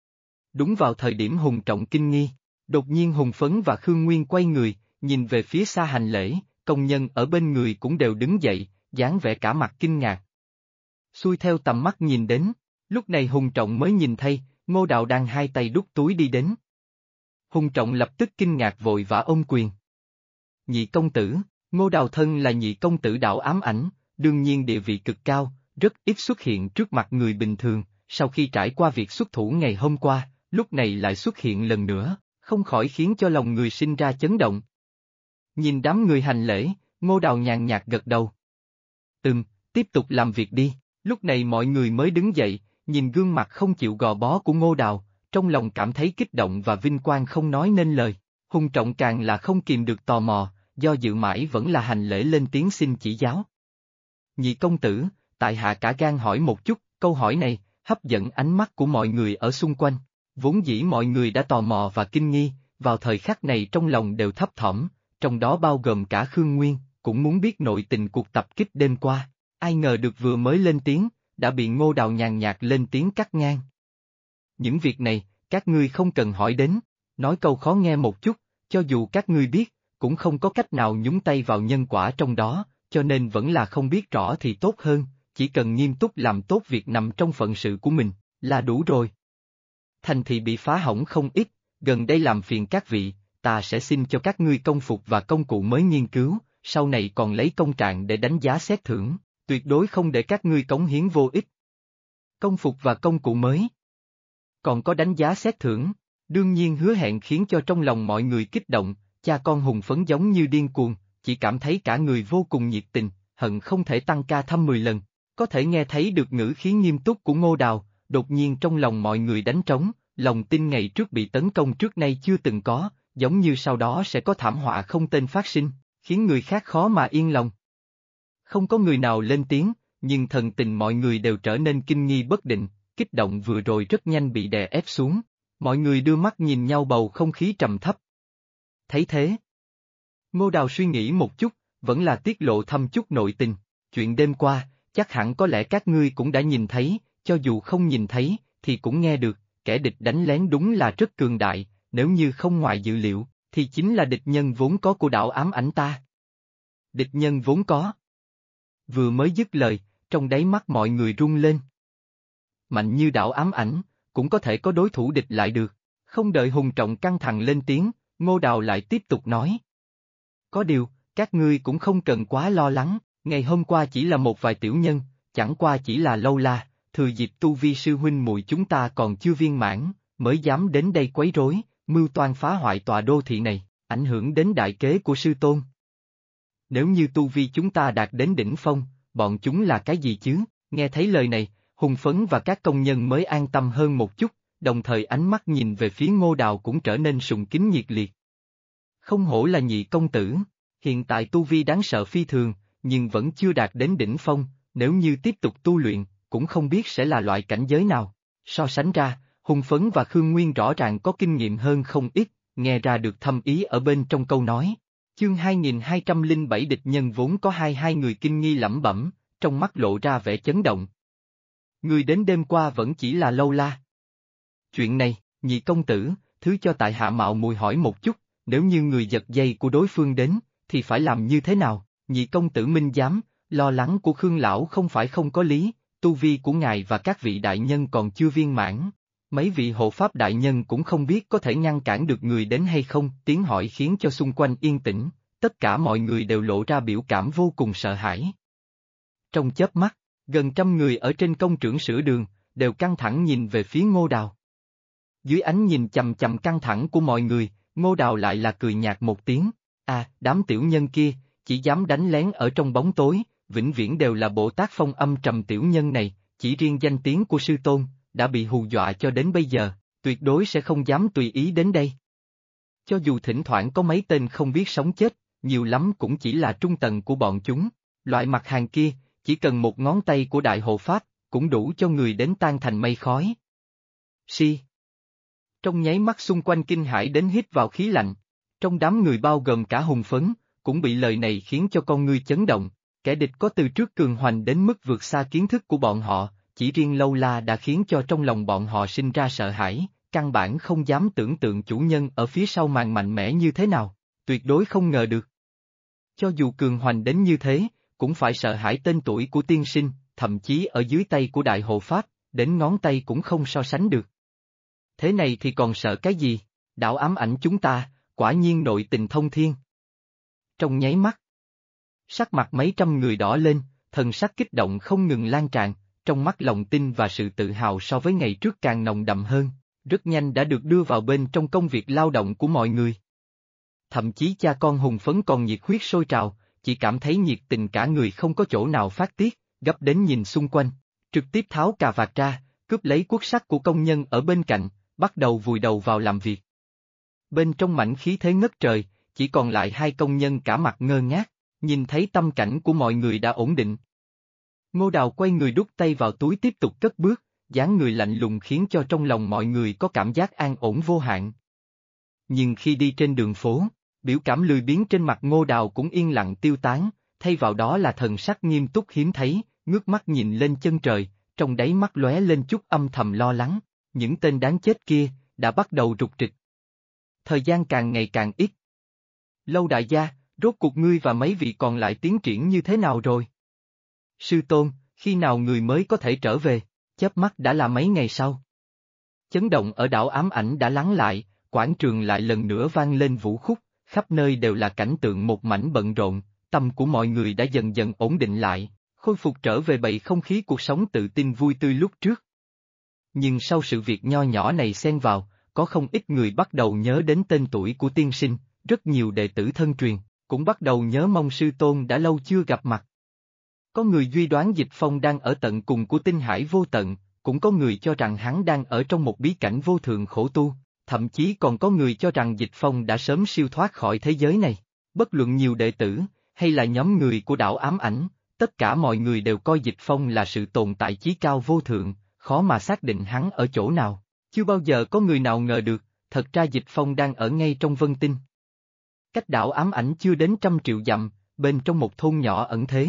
Đúng vào thời điểm Hùng Trọng kinh nghi, đột nhiên Hùng Phấn và Khương Nguyên quay người, nhìn về phía xa hành lễ, công nhân ở bên người cũng đều đứng dậy, dáng vẻ cả mặt kinh ngạc. Xuôi theo tầm mắt nhìn đến, lúc này Hùng Trọng mới nhìn thấy, Ngô Đào đang hai tay đút túi đi đến. Hùng Trọng lập tức kinh ngạc vội vã ôm quyền. Nhị công tử, Ngô Đào thân là nhị công tử đảo ám ảnh, đương nhiên địa vị cực cao, rất ít xuất hiện trước mặt người bình thường, sau khi trải qua việc xuất thủ ngày hôm qua, lúc này lại xuất hiện lần nữa, không khỏi khiến cho lòng người sinh ra chấn động. Nhìn đám người hành lễ, Ngô Đào nhàn nhạt gật đầu. Tiếp tục làm việc đi, lúc này mọi người mới đứng dậy, nhìn gương mặt không chịu gò bó của Ngô Đào, trong lòng cảm thấy kích động và vinh quang không nói nên lời. Hùng Trọng càng là không kìm được tò mò, do dự mãi vẫn là hành lễ lên tiếng xin chỉ giáo. Nhị công tử, tại hạ cả gan hỏi một chút, câu hỏi này, hấp dẫn ánh mắt của mọi người ở xung quanh. Vốn dĩ mọi người đã tò mò và kinh nghi, vào thời khắc này trong lòng đều thấp thỏm, trong đó bao gồm cả Khương Nguyên, cũng muốn biết nội tình cuộc tập kích đêm qua. Ai ngờ được vừa mới lên tiếng, đã bị Ngô Đào nhàn nhạt lên tiếng cắt ngang. Những việc này, các ngươi không cần hỏi đến, nói câu khó nghe một chút, cho dù các ngươi biết, cũng không có cách nào nhúng tay vào nhân quả trong đó, cho nên vẫn là không biết rõ thì tốt hơn, chỉ cần nghiêm túc làm tốt việc nằm trong phận sự của mình, là đủ rồi. Thành thị bị phá hỏng không ít, gần đây làm phiền các vị, ta sẽ xin cho các ngươi công phục và công cụ mới nghiên cứu, sau này còn lấy công trạng để đánh giá xét thưởng, tuyệt đối không để các ngươi cống hiến vô ích. Công phục và công cụ mới. Còn có đánh giá xét thưởng, đương nhiên hứa hẹn khiến cho trong lòng mọi người kích động, cha con hùng phấn giống như điên cuồng, chỉ cảm thấy cả người vô cùng nhiệt tình, hận không thể tăng ca thăm 10 lần, có thể nghe thấy được ngữ khí nghiêm túc của Ngô Đào, đột nhiên trong lòng mọi người đánh trống, lòng tin ngày trước bị tấn công trước nay chưa từng có, giống như sau đó sẽ có thảm họa không tên phát sinh, khiến người khác khó mà yên lòng. Không có người nào lên tiếng, nhưng thần tình mọi người đều trở nên kinh nghi bất định, kích động vừa rồi rất nhanh bị đè ép xuống, mọi người đưa mắt nhìn nhau bầu không khí trầm thấp. Thấy thế, Ngô Đào suy nghĩ một chút, vẫn là tiết lộ thâm chút nội tình, chuyện đêm qua, chắc hẳn có lẽ các ngươi cũng đã nhìn thấy, cho dù không nhìn thấy, thì cũng nghe được, kẻ địch đánh lén đúng là rất cường đại, nếu như không ngoài dự liệu, thì chính là địch nhân vốn có của đảo ám ảnh ta. Địch nhân vốn có. Vừa mới dứt lời, trong đáy mắt mọi người rung lên. Mạnh như đảo ám ảnh, cũng có thể có đối thủ địch lại được, không đợi Hùng Trọng căng thẳng lên tiếng, Ngô Đào lại tiếp tục nói. Có điều, các ngươi cũng không cần quá lo lắng, ngày hôm qua chỉ là một vài tiểu nhân, chẳng qua chỉ là lâu la, thừa dịp tu vi sư huynh muội chúng ta còn chưa viên mãn, mới dám đến đây quấy rối, mưu toan phá hoại tòa đô thị này, ảnh hưởng đến đại kế của sư tôn. Nếu như tu vi chúng ta đạt đến đỉnh phong, bọn chúng là cái gì chứ? Nghe thấy lời này, Hùng Phấn và các công nhân mới an tâm hơn một chút, đồng thời ánh mắt nhìn về phía Ngô Đào cũng trở nên sùng kính nhiệt liệt. Không hổ là nhị công tử, hiện tại tu vi đáng sợ phi thường, nhưng vẫn chưa đạt đến đỉnh phong, nếu như tiếp tục tu luyện, cũng không biết sẽ là loại cảnh giới nào. So sánh ra, Hùng Phấn và Khương Nguyên rõ ràng có kinh nghiệm hơn không ít, nghe ra được thâm ý ở bên trong câu nói. Chương 2207 địch nhân vốn có hai người kinh nghi lẩm bẩm, trong mắt lộ ra vẻ chấn động. Người đến đêm qua vẫn chỉ là lâu la. Chuyện này, nhị công tử, thứ cho tại hạ mạo muội hỏi một chút, nếu như người giật dây của đối phương đến, thì phải làm như thế nào? Nhị công tử minh giám, lo lắng của Khương lão không phải không có lý, tu vi của ngài và các vị đại nhân còn chưa viên mãn. Mấy vị hộ pháp đại nhân cũng không biết có thể ngăn cản được người đến hay không, tiếng hỏi khiến cho xung quanh yên tĩnh, tất cả mọi người đều lộ ra biểu cảm vô cùng sợ hãi. Trong chớp mắt, gần 100 người ở trên công trường sửa đường, đều căng thẳng nhìn về phía Ngô Đào. Dưới ánh nhìn chằm chằm căng thẳng của mọi người, Ngô Đào lại là cười nhạt một tiếng, đám tiểu nhân kia, chỉ dám đánh lén ở trong bóng tối, vĩnh viễn đều là bộ tác phong âm trầm tiểu nhân này, chỉ riêng danh tiếng của sư tôn, đã bị hù dọa cho đến bây giờ, tuyệt đối sẽ không dám tùy ý đến đây. Cho dù thỉnh thoảng có mấy tên không biết sống chết, nhiều lắm cũng chỉ là trung tầng của bọn chúng, loại mặt hàng kia, chỉ cần một ngón tay của đại hộ pháp, cũng đủ cho người đến tan thành mây khói. Trong nháy mắt xung quanh kinh hãi đến hít vào khí lạnh, trong đám người bao gồm cả Hùng Phấn, cũng bị lời này khiến cho con ngươi chấn động, kẻ địch có từ trước cường hoành đến mức vượt xa kiến thức của bọn họ, chỉ riêng lâu la đã khiến cho trong lòng bọn họ sinh ra sợ hãi, căn bản không dám tưởng tượng chủ nhân ở phía sau màn mạnh mẽ như thế nào, tuyệt đối không ngờ được. Cho dù cường hoành đến như thế, cũng phải sợ hãi tên tuổi của tiên sinh, thậm chí ở dưới tay của đại hộ pháp, đến ngón tay cũng không so sánh được. Thế này thì còn sợ cái gì? Đảo ám ảnh chúng ta, quả nhiên nội tình thông thiên. Trong nháy mắt, sắc mặt mấy trăm người đỏ lên, thần sắc kích động không ngừng lan tràn, trong mắt lòng tin và sự tự hào so với ngày trước càng nồng đậm hơn, rất nhanh đã được đưa vào bên trong công việc lao động của mọi người. Thậm chí cha con hùng phấn còn nhiệt huyết sôi trào, chỉ cảm thấy nhiệt tình cả người không có chỗ nào phát tiết, gấp đến nhìn xung quanh, trực tiếp tháo cà vạt ra, cướp lấy cuốc sắt của công nhân ở bên cạnh, bắt đầu vùi đầu vào làm việc. Bên trong mảnh khí thế ngất trời, chỉ còn lại hai công nhân cả mặt ngơ ngác, nhìn thấy tâm cảnh của mọi người đã ổn định. Ngô Đào quay người đút tay vào túi tiếp tục cất bước, dáng người lạnh lùng khiến cho trong lòng mọi người có cảm giác an ổn vô hạn. Nhưng khi đi trên đường phố, biểu cảm lười biếng trên mặt Ngô Đào cũng yên lặng tiêu tán, thay vào đó là thần sắc nghiêm túc hiếm thấy, ngước mắt nhìn lên chân trời, trong đáy mắt lóe lên chút âm thầm lo lắng, những tên đáng chết kia, đã bắt đầu rục rịch. Thời gian càng ngày càng ít. Lâu đại gia, rốt cuộc ngươi và mấy vị còn lại tiến triển như thế nào rồi? Sư tôn, khi nào người mới có thể trở về? Chớp mắt đã là mấy ngày sau. Chấn động ở đảo ám ảnh đã lắng lại, quảng trường lại lần nữa vang lên vũ khúc, khắp nơi đều là cảnh tượng một mảnh bận rộn, tâm của mọi người đã dần dần ổn định lại, khôi phục trở về bầy không khí cuộc sống tự tin vui tươi lúc trước. Nhưng sau sự việc nho nhỏ này xen vào, có không ít người bắt đầu nhớ đến tên tuổi của tiên sinh, rất nhiều đệ tử thân truyền, cũng bắt đầu nhớ mong sư tôn đã lâu chưa gặp mặt. Có người suy đoán Dịch Phong đang ở tận cùng của tinh hải vô tận, cũng có người cho rằng hắn đang ở trong một bí cảnh vô thượng khổ tu, thậm chí còn có người cho rằng Dịch Phong đã sớm siêu thoát khỏi thế giới này. Bất luận nhiều đệ tử, hay là nhóm người của đảo ám ảnh, tất cả mọi người đều coi Dịch Phong là sự tồn tại chí cao vô thượng, khó mà xác định hắn ở chỗ nào. Chưa bao giờ có người nào ngờ được, thật ra Dịch Phong đang ở ngay trong Vân Tinh. Cách đảo ám ảnh chưa đến 100 triệu dặm, bên trong một thôn nhỏ ẩn thế.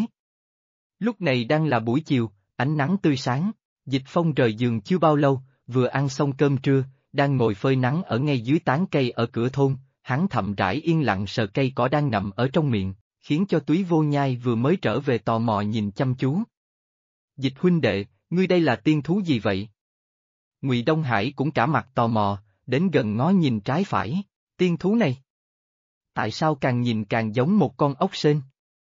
Lúc này đang là buổi chiều, ánh nắng tươi sáng, Dịch Phong rời giường chưa bao lâu, vừa ăn xong cơm trưa, đang ngồi phơi nắng ở ngay dưới tán cây ở cửa thôn, hắn thậm rãi yên lặng sờ cây cỏ đang ngậm ở trong miệng, khiến cho Túy Vô Nhai vừa mới trở về tò mò nhìn chăm chú. Dịch huynh đệ, ngươi đây là tiên thú gì vậy? Ngụy Đông Hải cũng cả mặt tò mò, đến gần ngó nhìn trái phải, tiên thú này. Tại sao càng nhìn càng giống một con ốc sên?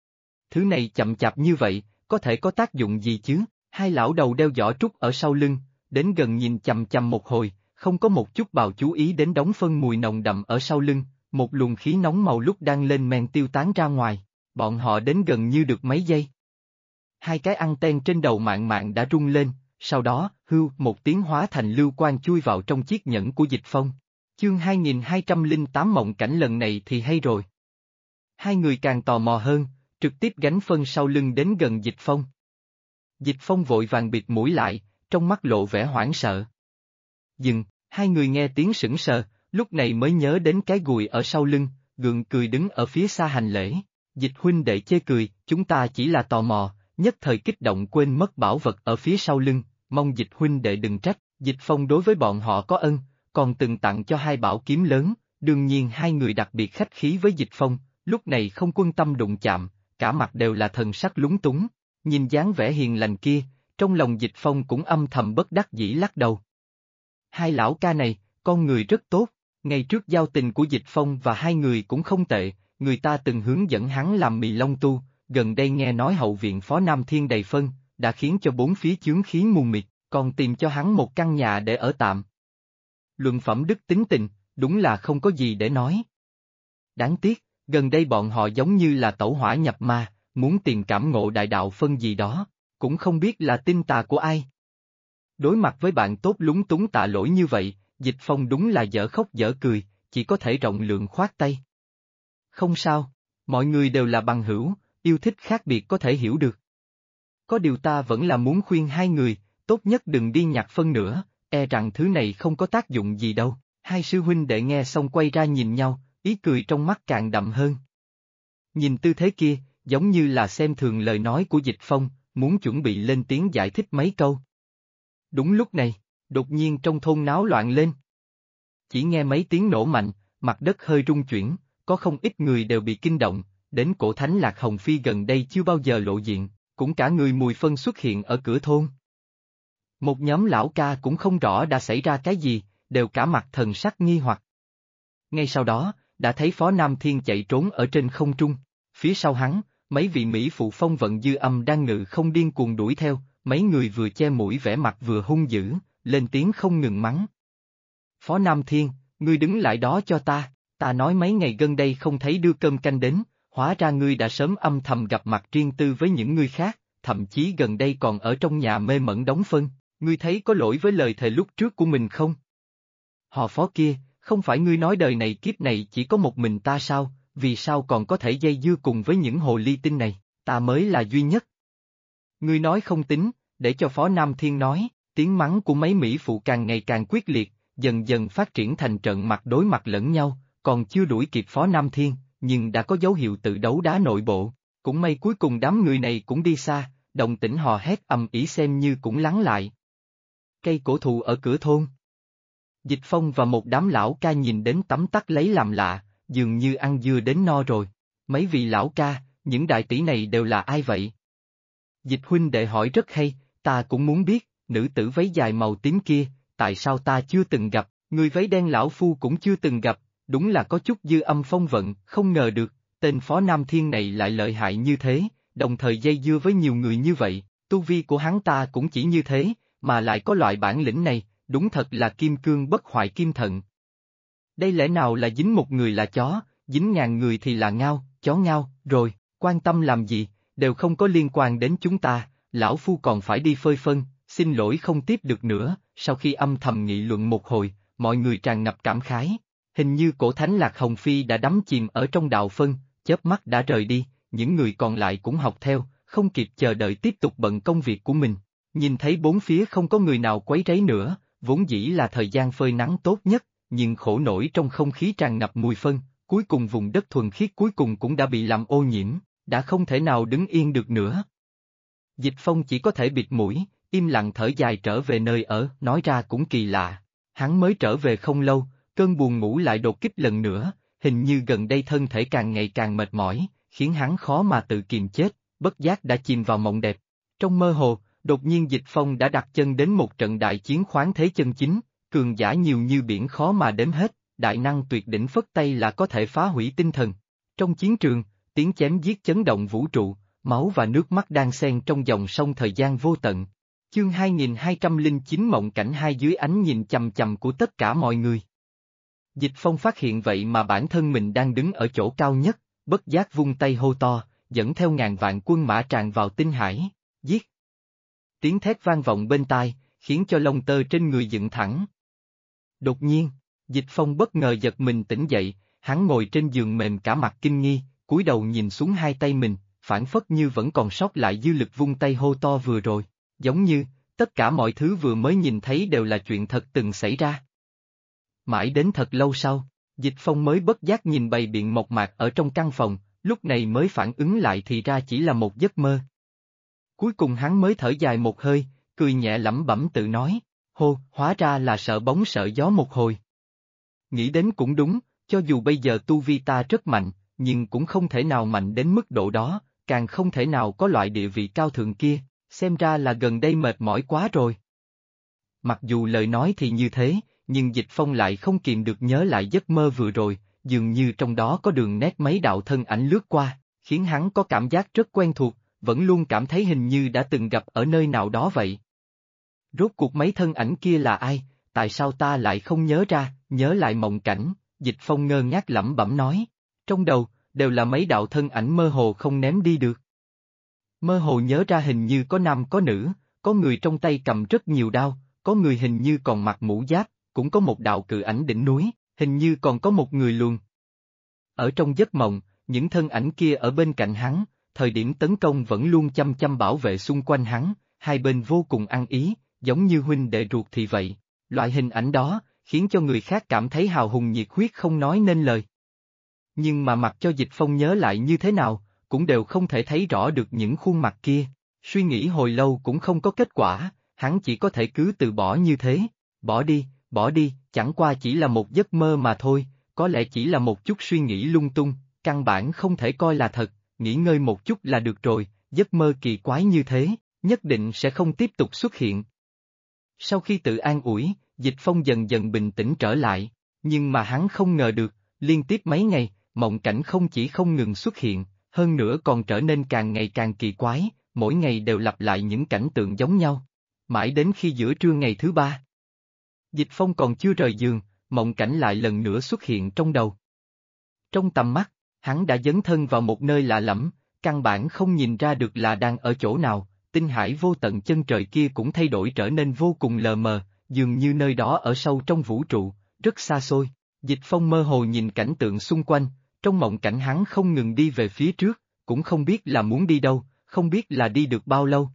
Thứ này chậm chạp như vậy, có thể có tác dụng gì chứ? Hai lão đầu đeo giỏ trúc ở sau lưng, đến gần nhìn chằm chằm một hồi, không có một chút bào chú ý đến đống phân mùi nồng đậm ở sau lưng, một luồng khí nóng màu lúc đang lên men tiêu tán ra ngoài, bọn họ đến gần như được mấy giây. Hai cái anten trên đầu mạn mạn đã rung lên, sau đó, hưu một tiếng hóa thành lưu quang chui vào trong chiếc nhẫn của Dịch Phong. Chương 2208 mộng cảnh lần này thì hay rồi. Hai người càng tò mò hơn, trực tiếp gánh phân sau lưng đến gần Dịch Phong. Dịch Phong vội vàng bịt mũi lại, trong mắt lộ vẻ hoảng sợ. Dừng, hai người nghe tiếng sững sờ, lúc này mới nhớ đến cái gùi ở sau lưng, gượng cười đứng ở phía xa hành lễ. Dịch huynh đệ chê cười, chúng ta chỉ là tò mò, nhất thời kích động quên mất bảo vật ở phía sau lưng, mong Dịch huynh đệ đừng trách. Dịch Phong đối với bọn họ có ân, còn từng tặng cho hai bảo kiếm lớn, đương nhiên hai người đặc biệt khách khí với Dịch Phong, lúc này không quan tâm đụng chạm, cả mặt đều là thần sắc lúng túng, nhìn dáng vẻ hiền lành kia, trong lòng Dịch Phong cũng âm thầm bất đắc dĩ lắc đầu. Hai lão ca này, con người rất tốt, ngày trước giao tình của Dịch Phong và hai người cũng không tệ, người ta từng hướng dẫn hắn làm Mì Long tu, gần đây nghe nói hậu viện phó Nam Thiên đầy phân, đã khiến cho bốn phía chướng khí mù mịt, còn tìm cho hắn một căn nhà để ở tạm. Luận phẩm đức tính tình, đúng là không có gì để nói. Đáng tiếc, gần đây bọn họ giống như là tẩu hỏa nhập ma, muốn tìm cảm ngộ đại đạo phân gì đó, cũng không biết là tin tà của ai. Đối mặt với bạn tốt lúng túng tạ lỗi như vậy, Dịch Phong đúng là dở khóc dở cười, chỉ có thể rộng lượng khoát tay. Không sao, mọi người đều là bằng hữu, yêu thích khác biệt có thể hiểu được. Có điều ta vẫn là muốn khuyên hai người, tốt nhất đừng đi nhặt phân nữa, e rằng thứ này không có tác dụng gì đâu. Hai sư huynh đệ nghe xong quay ra nhìn nhau, ý cười trong mắt càng đậm hơn. Nhìn tư thế kia, giống như là xem thường lời nói của Dịch Phong, muốn chuẩn bị lên tiếng giải thích mấy câu. Đúng lúc này, đột nhiên trong thôn náo loạn lên. Chỉ nghe mấy tiếng nổ mạnh, mặt đất hơi rung chuyển, có không ít người đều bị kinh động, đến cổ thánh Lạc Hồng Phi gần đây chưa bao giờ lộ diện, cũng cả người Mùi Phân xuất hiện ở cửa thôn. Một nhóm lão ca cũng không rõ đã xảy ra cái gì, đều cả mặt thần sắc nghi hoặc. Ngay sau đó, đã thấy Phó Nam Thiên chạy trốn ở trên không trung, phía sau hắn, mấy vị Mỹ phụ phong vận dư âm đang ngự không điên cuồng đuổi theo, mấy người vừa che mũi vẻ mặt vừa hung dữ, lên tiếng không ngừng mắng. Phó Nam Thiên, ngươi đứng lại đó cho ta nói mấy ngày gần đây không thấy đưa cơm canh đến, hóa ra ngươi đã sớm âm thầm gặp mặt riêng tư với những người khác, thậm chí gần đây còn ở trong nhà mê mẩn đóng phân, ngươi thấy có lỗi với lời thề lúc trước của mình không? Họ Phó kia, không phải ngươi nói đời này kiếp này chỉ có một mình ta sao, vì sao còn có thể dây dưa cùng với những hồ ly tinh này, ta mới là duy nhất. Ngươi nói không tính, để cho Phó Nam Thiên nói, tiếng mắng của mấy Mỹ phụ càng ngày càng quyết liệt, dần dần phát triển thành trận mặt đối mặt lẫn nhau, còn chưa đuổi kịp Phó Nam Thiên, nhưng đã có dấu hiệu tự đấu đá nội bộ, cũng may cuối cùng đám người này cũng đi xa, động tĩnh hò hét ầm ĩ xem như cũng lắng lại. Cây cổ thụ ở cửa thôn. Dịch Phong và một đám lão ca nhìn đến tấm tắc lấy làm lạ, dường như ăn dưa đến no rồi. Mấy vị lão ca, những đại tỷ này đều là ai vậy? Dịch huynh đệ hỏi rất hay, ta cũng muốn biết, nữ tử váy dài màu tím kia, tại sao ta chưa từng gặp, người váy đen lão phu cũng chưa từng gặp, đúng là có chút dư âm phong vận, không ngờ được, tên Phó Nam Thiên này lại lợi hại như thế, đồng thời dây dưa với nhiều người như vậy, tu vi của hắn ta cũng chỉ như thế, mà lại có loại bản lĩnh này, đúng thật là kim cương bất hoại kim thận. Đây lẽ nào là dính một người là chó, dính ngàn người thì là ngao, chó ngao, rồi, quan tâm làm gì, đều không có liên quan đến chúng ta, lão phu còn phải đi phơi phân, xin lỗi không tiếp được nữa, sau khi âm thầm nghị luận một hồi, mọi người tràn ngập cảm khái. Hình như cổ thánh Lạc Hồng Phi đã đắm chìm ở trong đạo phân, chớp mắt đã rời đi, những người còn lại cũng học theo, không kịp chờ đợi tiếp tục bận công việc của mình. Nhìn thấy bốn phía không có người nào quấy rầy nữa, vốn dĩ là thời gian phơi nắng tốt nhất, nhưng khổ nổi trong không khí tràn ngập mùi phân, cuối cùng vùng đất thuần khiết cuối cùng cũng đã bị làm ô nhiễm, đã không thể nào đứng yên được nữa. Dịch Phong chỉ có thể bịt mũi, im lặng thở dài trở về nơi ở, nói ra cũng kỳ lạ. Hắn mới trở về không lâu, cơn buồn ngủ lại đột kích lần nữa, hình như gần đây thân thể càng ngày càng mệt mỏi, khiến hắn khó mà tự kiềm chết, bất giác đã chìm vào mộng đẹp. Trong mơ hồ, đột nhiên Dịch Phong đã đặt chân đến một trận đại chiến khoáng thế chân chính, cường giả nhiều như biển khó mà đếm hết, đại năng tuyệt đỉnh phất tay là có thể phá hủy tinh thần. Trong chiến trường, tiếng chém giết chấn động vũ trụ, máu và nước mắt đan xen trong dòng sông thời gian vô tận. Chương 2209 mộng cảnh hai dưới ánh nhìn chằm chằm của tất cả mọi người. Dịch Phong phát hiện vậy mà bản thân mình đang đứng ở chỗ cao nhất, bất giác vung tay hô to, dẫn theo ngàn vạn quân mã tràn vào tinh hải, giết. Tiếng thét vang vọng bên tai, khiến cho lông tơ trên người dựng thẳng. Đột nhiên, Dịch Phong bất ngờ giật mình tỉnh dậy, hắn ngồi trên giường mềm cả mặt kinh nghi, cúi đầu nhìn xuống hai tay mình, phản phất như vẫn còn sót lại dư lực vung tay hô to vừa rồi, giống như, tất cả mọi thứ vừa mới nhìn thấy đều là chuyện thật từng xảy ra. Mãi đến thật lâu sau, Dịch Phong mới bất giác nhìn bầy biện mộc mạc ở trong căn phòng, lúc này mới phản ứng lại thì ra chỉ là một giấc mơ. Cuối cùng hắn mới thở dài một hơi, cười nhẹ lẩm bẩm tự nói, hô, hóa ra là sợ bóng sợ gió một hồi. Nghĩ đến cũng đúng, cho dù bây giờ tu vi ta rất mạnh, nhưng cũng không thể nào mạnh đến mức độ đó, càng không thể nào có loại địa vị cao thượng kia, xem ra là gần đây mệt mỏi quá rồi. Mặc dù lời nói thì như thế, nhưng Dịch Phong lại không kìm được nhớ lại giấc mơ vừa rồi, dường như trong đó có đường nét mấy đạo thân ảnh lướt qua, khiến hắn có cảm giác rất quen thuộc, vẫn luôn cảm thấy hình như đã từng gặp ở nơi nào đó vậy. Rốt cuộc mấy thân ảnh kia là ai, tại sao ta lại không nhớ ra, nhớ lại mộng cảnh, Dịch Phong ngơ ngác lẩm bẩm nói, trong đầu, đều là mấy đạo thân ảnh mơ hồ không ném đi được. Mơ hồ nhớ ra hình như có nam có nữ, có người trong tay cầm rất nhiều đao, có người hình như còn mặc mũ giáp, cũng có một đạo cự ảnh đỉnh núi, hình như còn có một người luôn. Ở trong giấc mộng, những thân ảnh kia ở bên cạnh hắn, thời điểm tấn công vẫn luôn chăm chăm bảo vệ xung quanh hắn, hai bên vô cùng ăn ý, giống như huynh đệ ruột thì vậy. Loại hình ảnh đó, khiến cho người khác cảm thấy hào hùng nhiệt huyết không nói nên lời. Nhưng mà mặc cho Dịch Phong nhớ lại như thế nào, cũng đều không thể thấy rõ được những khuôn mặt kia. Suy nghĩ hồi lâu cũng không có kết quả, hắn chỉ có thể cứ từ bỏ như thế. Bỏ đi, chẳng qua chỉ là một giấc mơ mà thôi, có lẽ chỉ là một chút suy nghĩ lung tung, căn bản không thể coi là thật, nghỉ ngơi một chút là được rồi, giấc mơ kỳ quái như thế, nhất định sẽ không tiếp tục xuất hiện. Sau khi tự an ủi, Dịch Phong dần dần bình tĩnh trở lại, nhưng mà hắn không ngờ được, liên tiếp mấy ngày, mộng cảnh không chỉ không ngừng xuất hiện, hơn nữa còn trở nên càng ngày càng kỳ quái, mỗi ngày đều lặp lại những cảnh tượng giống nhau. Mãi đến khi giữa trưa ngày thứ ba, Dịch Phong còn chưa rời giường, mộng cảnh lại lần nữa xuất hiện trong đầu. Trong tầm mắt, hắn đã dấn thân vào một nơi lạ lẫm, căn bản không nhìn ra được là đang ở chỗ nào, tinh hải vô tận chân trời kia cũng thay đổi trở nên vô cùng lờ mờ, dường như nơi đó ở sâu trong vũ trụ, rất xa xôi. Dịch Phong mơ hồ nhìn cảnh tượng xung quanh, trong mộng cảnh hắn không ngừng đi về phía trước, cũng không biết là muốn đi đâu, không biết là đi được bao lâu.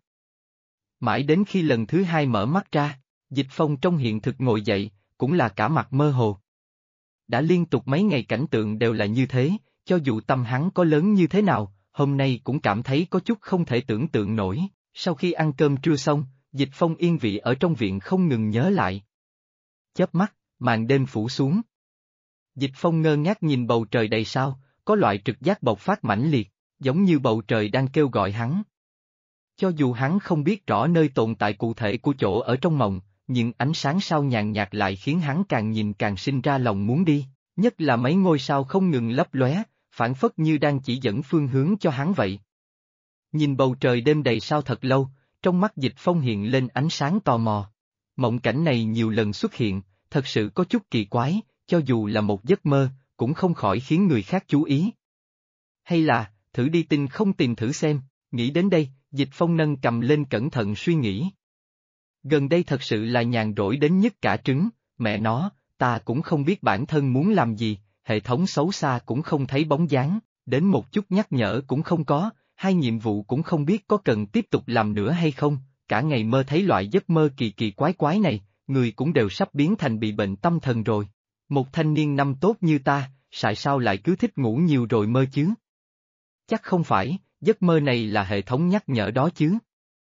Mãi đến khi lần thứ hai mở mắt ra, Dịch Phong trong hiện thực ngồi dậy, cũng là cả mặt mơ hồ. Đã liên tục mấy ngày cảnh tượng đều là như thế, cho dù tâm hắn có lớn như thế nào, hôm nay cũng cảm thấy có chút không thể tưởng tượng nổi. Sau khi ăn cơm trưa xong, Dịch Phong yên vị ở trong viện không ngừng nhớ lại. Chớp mắt, màn đêm phủ xuống. Dịch Phong ngơ ngác nhìn bầu trời đầy sao, có loại trực giác bộc phát mãnh liệt, giống như bầu trời đang kêu gọi hắn. Cho dù hắn không biết rõ nơi tồn tại cụ thể của chỗ ở trong mộng, nhưng ánh sáng sao nhàn nhạt lại khiến hắn càng nhìn càng sinh ra lòng muốn đi, nhất là mấy ngôi sao không ngừng lấp lóe, phảng phất như đang chỉ dẫn phương hướng cho hắn vậy. Nhìn bầu trời đêm đầy sao thật lâu, trong mắt Dịch Phong hiện lên ánh sáng tò mò. Mộng cảnh này nhiều lần xuất hiện, thật sự có chút kỳ quái, cho dù là một giấc mơ, cũng không khỏi khiến người khác chú ý. Hay là, thử đi tinh không tìm thử xem, nghĩ đến đây, Dịch Phong nâng cầm lên cẩn thận suy nghĩ. Gần đây thật sự là nhàn rỗi đến nhức cả trứng, mẹ nó, ta cũng không biết bản thân muốn làm gì, hệ thống xấu xa cũng không thấy bóng dáng, đến một chút nhắc nhở cũng không có, hai nhiệm vụ cũng không biết có cần tiếp tục làm nữa hay không, cả ngày mơ thấy loại giấc mơ kỳ kỳ quái quái này, người cũng đều sắp biến thành bị bệnh tâm thần rồi. Một thanh niên năm tốt như ta, tại sao lại cứ thích ngủ nhiều rồi mơ chứ? Chắc không phải, giấc mơ này là hệ thống nhắc nhở đó chứ.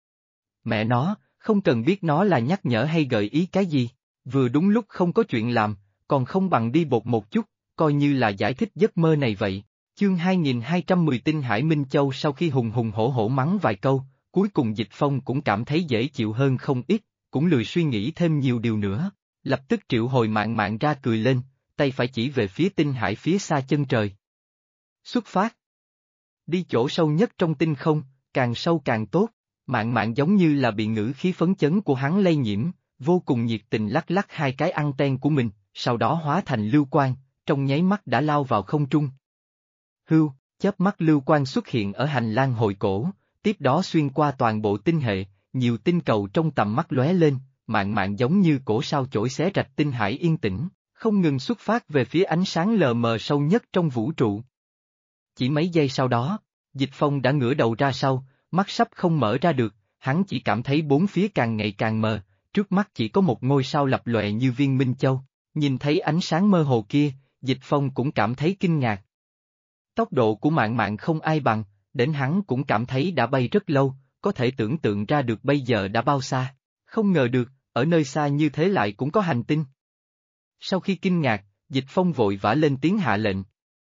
Mẹ nó, không cần biết nó là nhắc nhở hay gợi ý cái gì, vừa đúng lúc không có chuyện làm, còn không bằng đi bột một chút, coi như là giải thích giấc mơ này vậy. Chương 2210 Tinh Hải Minh Châu sau khi hùng hùng hổ hổ mắng vài câu, cuối cùng Dịch Phong cũng cảm thấy dễ chịu hơn không ít, cũng lười suy nghĩ thêm nhiều điều nữa, lập tức triệu hồi Mạn Mạn ra cười lên, tay phải chỉ về phía tinh hải phía xa chân trời. Xuất phát! Đi chỗ sâu nhất trong tinh không, càng sâu càng tốt, Mạn Mạn giống như là bị ngữ khí phấn chấn của hắn lây nhiễm, vô cùng nhiệt tình lắc lắc hai cái anten của mình, sau đó hóa thành lưu quang, trong nháy mắt đã lao vào không trung. Hưu, chớp mắt lưu quang xuất hiện ở hành lang hội cổ, tiếp đó xuyên qua toàn bộ tinh hệ, nhiều tinh cầu trong tầm mắt lóe lên, Mạn Mạn giống như cổ sao chổi xé rạch tinh hải yên tĩnh, không ngừng xuất phát về phía ánh sáng lờ mờ sâu nhất trong vũ trụ. Chỉ mấy giây sau đó, Dịch Phong đã ngửa đầu ra sau, mắt sắp không mở ra được, hắn chỉ cảm thấy bốn phía càng ngày càng mờ, trước mắt chỉ có một ngôi sao lập lòe như viên minh châu, nhìn thấy ánh sáng mơ hồ kia, Dịch Phong cũng cảm thấy kinh ngạc. Tốc độ của Mạn Mạn không ai bằng, đến hắn cũng cảm thấy đã bay rất lâu, có thể tưởng tượng ra được bây giờ đã bao xa, không ngờ được, ở nơi xa như thế lại cũng có hành tinh. Sau khi kinh ngạc, Dịch Phong vội vã lên tiếng hạ lệnh.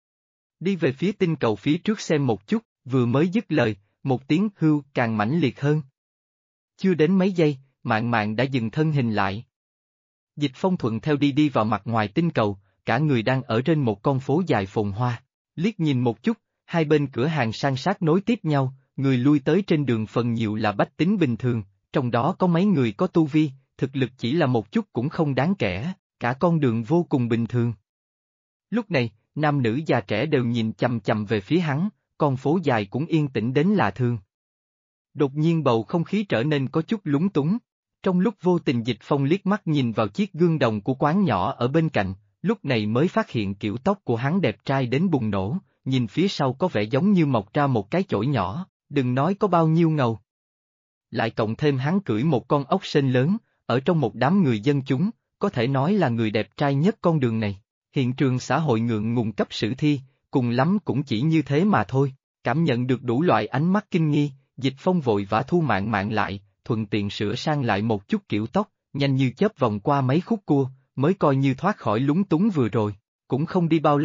Đi về phía tinh cầu phía trước xem một chút, vừa mới dứt lời, một tiếng hưu càng mãnh liệt hơn. Chưa đến mấy giây, Mạn Mạn đã dừng thân hình lại. Dịch Phong thuận theo đi vào mặt ngoài tinh cầu, cả người đang ở trên một con phố dài phồn hoa. Liếc nhìn một chút, hai bên cửa hàng san sát nối tiếp nhau, người lui tới trên đường phần nhiều là bách tính bình thường, trong đó có mấy người có tu vi, thực lực chỉ là một chút cũng không đáng kể, cả con đường vô cùng bình thường. Lúc này, nam nữ già trẻ đều nhìn chằm chằm về phía hắn, con phố dài cũng yên tĩnh đến lạ thường. Đột nhiên bầu không khí trở nên có chút lúng túng. Trong lúc vô tình Dịch Phong liếc mắt nhìn vào chiếc gương đồng của quán nhỏ ở bên cạnh, lúc này mới phát hiện kiểu tóc của hắn đẹp trai đến bùng nổ, nhìn phía sau có vẻ giống như mọc ra một cái chổi nhỏ, đừng nói có bao nhiêu ngầu. Lại cộng thêm hắn cưỡi một con ốc sên lớn, ở trong một đám người dân chúng, có thể nói là người đẹp trai nhất con đường này. Hiện trường xã hội ngượng ngùng cấp sử thi, cùng lắm cũng chỉ như thế mà thôi. Cảm nhận được đủ loại ánh mắt kinh nghi, Dịch Phong vội vã thu Mạn Mạn lại, thuận tiện sửa sang lại một chút kiểu tóc, nhanh như chớp vòng qua mấy khúc cua, mới coi như thoát khỏi lúng túng vừa rồi. Cũng không đi bao lâu,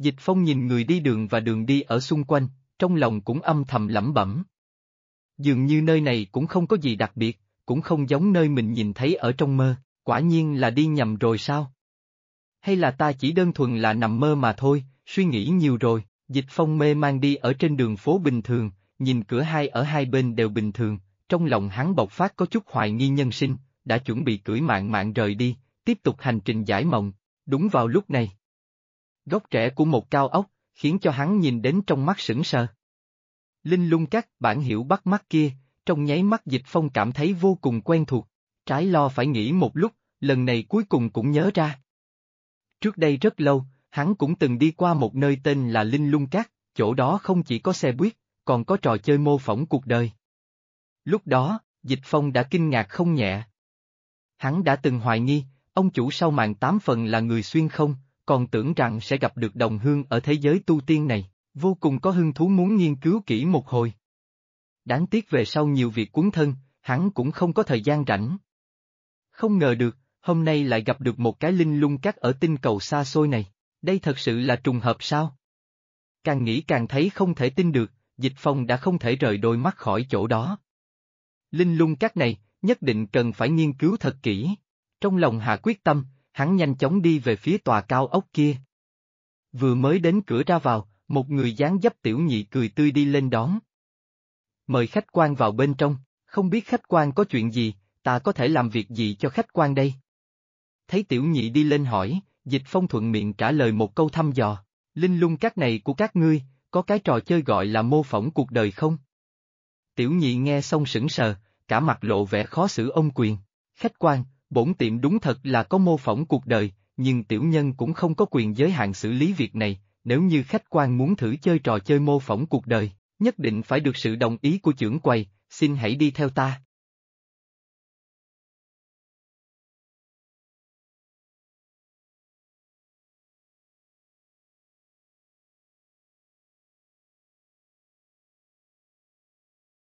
Dịch Phong nhìn người đi đường và đường đi ở xung quanh, trong lòng cũng âm thầm lẩm bẩm. Dường như nơi này cũng không có gì đặc biệt, cũng không giống nơi mình nhìn thấy ở trong mơ, quả nhiên là đi nhầm rồi sao? Hay là ta chỉ đơn thuần là nằm mơ mà thôi, suy nghĩ nhiều rồi, Dịch Phong mê man đi ở trên đường phố bình thường, nhìn cửa hai ở hai bên đều bình thường, trong lòng hắn bộc phát có chút hoài nghi nhân sinh, đã chuẩn bị cưỡi mạn mạn rời đi, tiếp tục hành trình giải mộng, đúng vào lúc này. Góc rẽ của một cao ốc, khiến cho hắn nhìn đến trong mắt sững sờ. Linh lung các bản hiệu bắt mắt kia, trong nháy mắt Dịch Phong cảm thấy vô cùng quen thuộc, trái lo phải nghĩ một lúc, lần này cuối cùng cũng nhớ ra. Trước đây rất lâu, hắn cũng từng đi qua một nơi tên là Linh lung các, chỗ đó không chỉ có xe buýt, còn có trò chơi mô phỏng cuộc đời. Lúc đó, Dịch Phong đã kinh ngạc không nhẹ. Hắn đã từng hoài nghi, ông chủ sau màn 8 phần là người xuyên không, còn tưởng rằng sẽ gặp được đồng hương ở thế giới tu tiên này, vô cùng có hứng thú muốn nghiên cứu kỹ một hồi. Đáng tiếc về sau nhiều việc cuốn thân, hắn cũng không có thời gian rảnh. Không ngờ được, hôm nay lại gặp được một cái linh lung các ở tinh cầu xa xôi này, đây thật sự là trùng hợp sao? Càng nghĩ càng thấy không thể tin được, Dịch Phong đã không thể rời đôi mắt khỏi chỗ đó. Linh lung các này, nhất định cần phải nghiên cứu thật kỹ. Trong lòng hạ quyết tâm, hắn nhanh chóng đi về phía tòa cao ốc kia. Vừa mới đến cửa ra vào, một người dáng dấp tiểu nhị cười tươi đi lên đón. Mời khách quan vào bên trong, không biết khách quan có chuyện gì, ta có thể làm việc gì cho khách quan đây? Thấy tiểu nhị đi lên hỏi, Dịch Phong thuận miệng trả lời một câu thăm dò, linh lung các này của các ngươi, có cái trò chơi gọi là mô phỏng cuộc đời không? Tiểu nhị nghe xong sững sờ, cả mặt lộ vẻ khó xử ôm quyền, khách quan, bổn tiệm đúng thật là có mô phỏng cuộc đời, nhưng tiểu nhân cũng không có quyền giới hạn xử lý việc này, nếu như khách quan muốn thử chơi trò chơi mô phỏng cuộc đời, nhất định phải được sự đồng ý của trưởng quầy, xin hãy đi theo ta.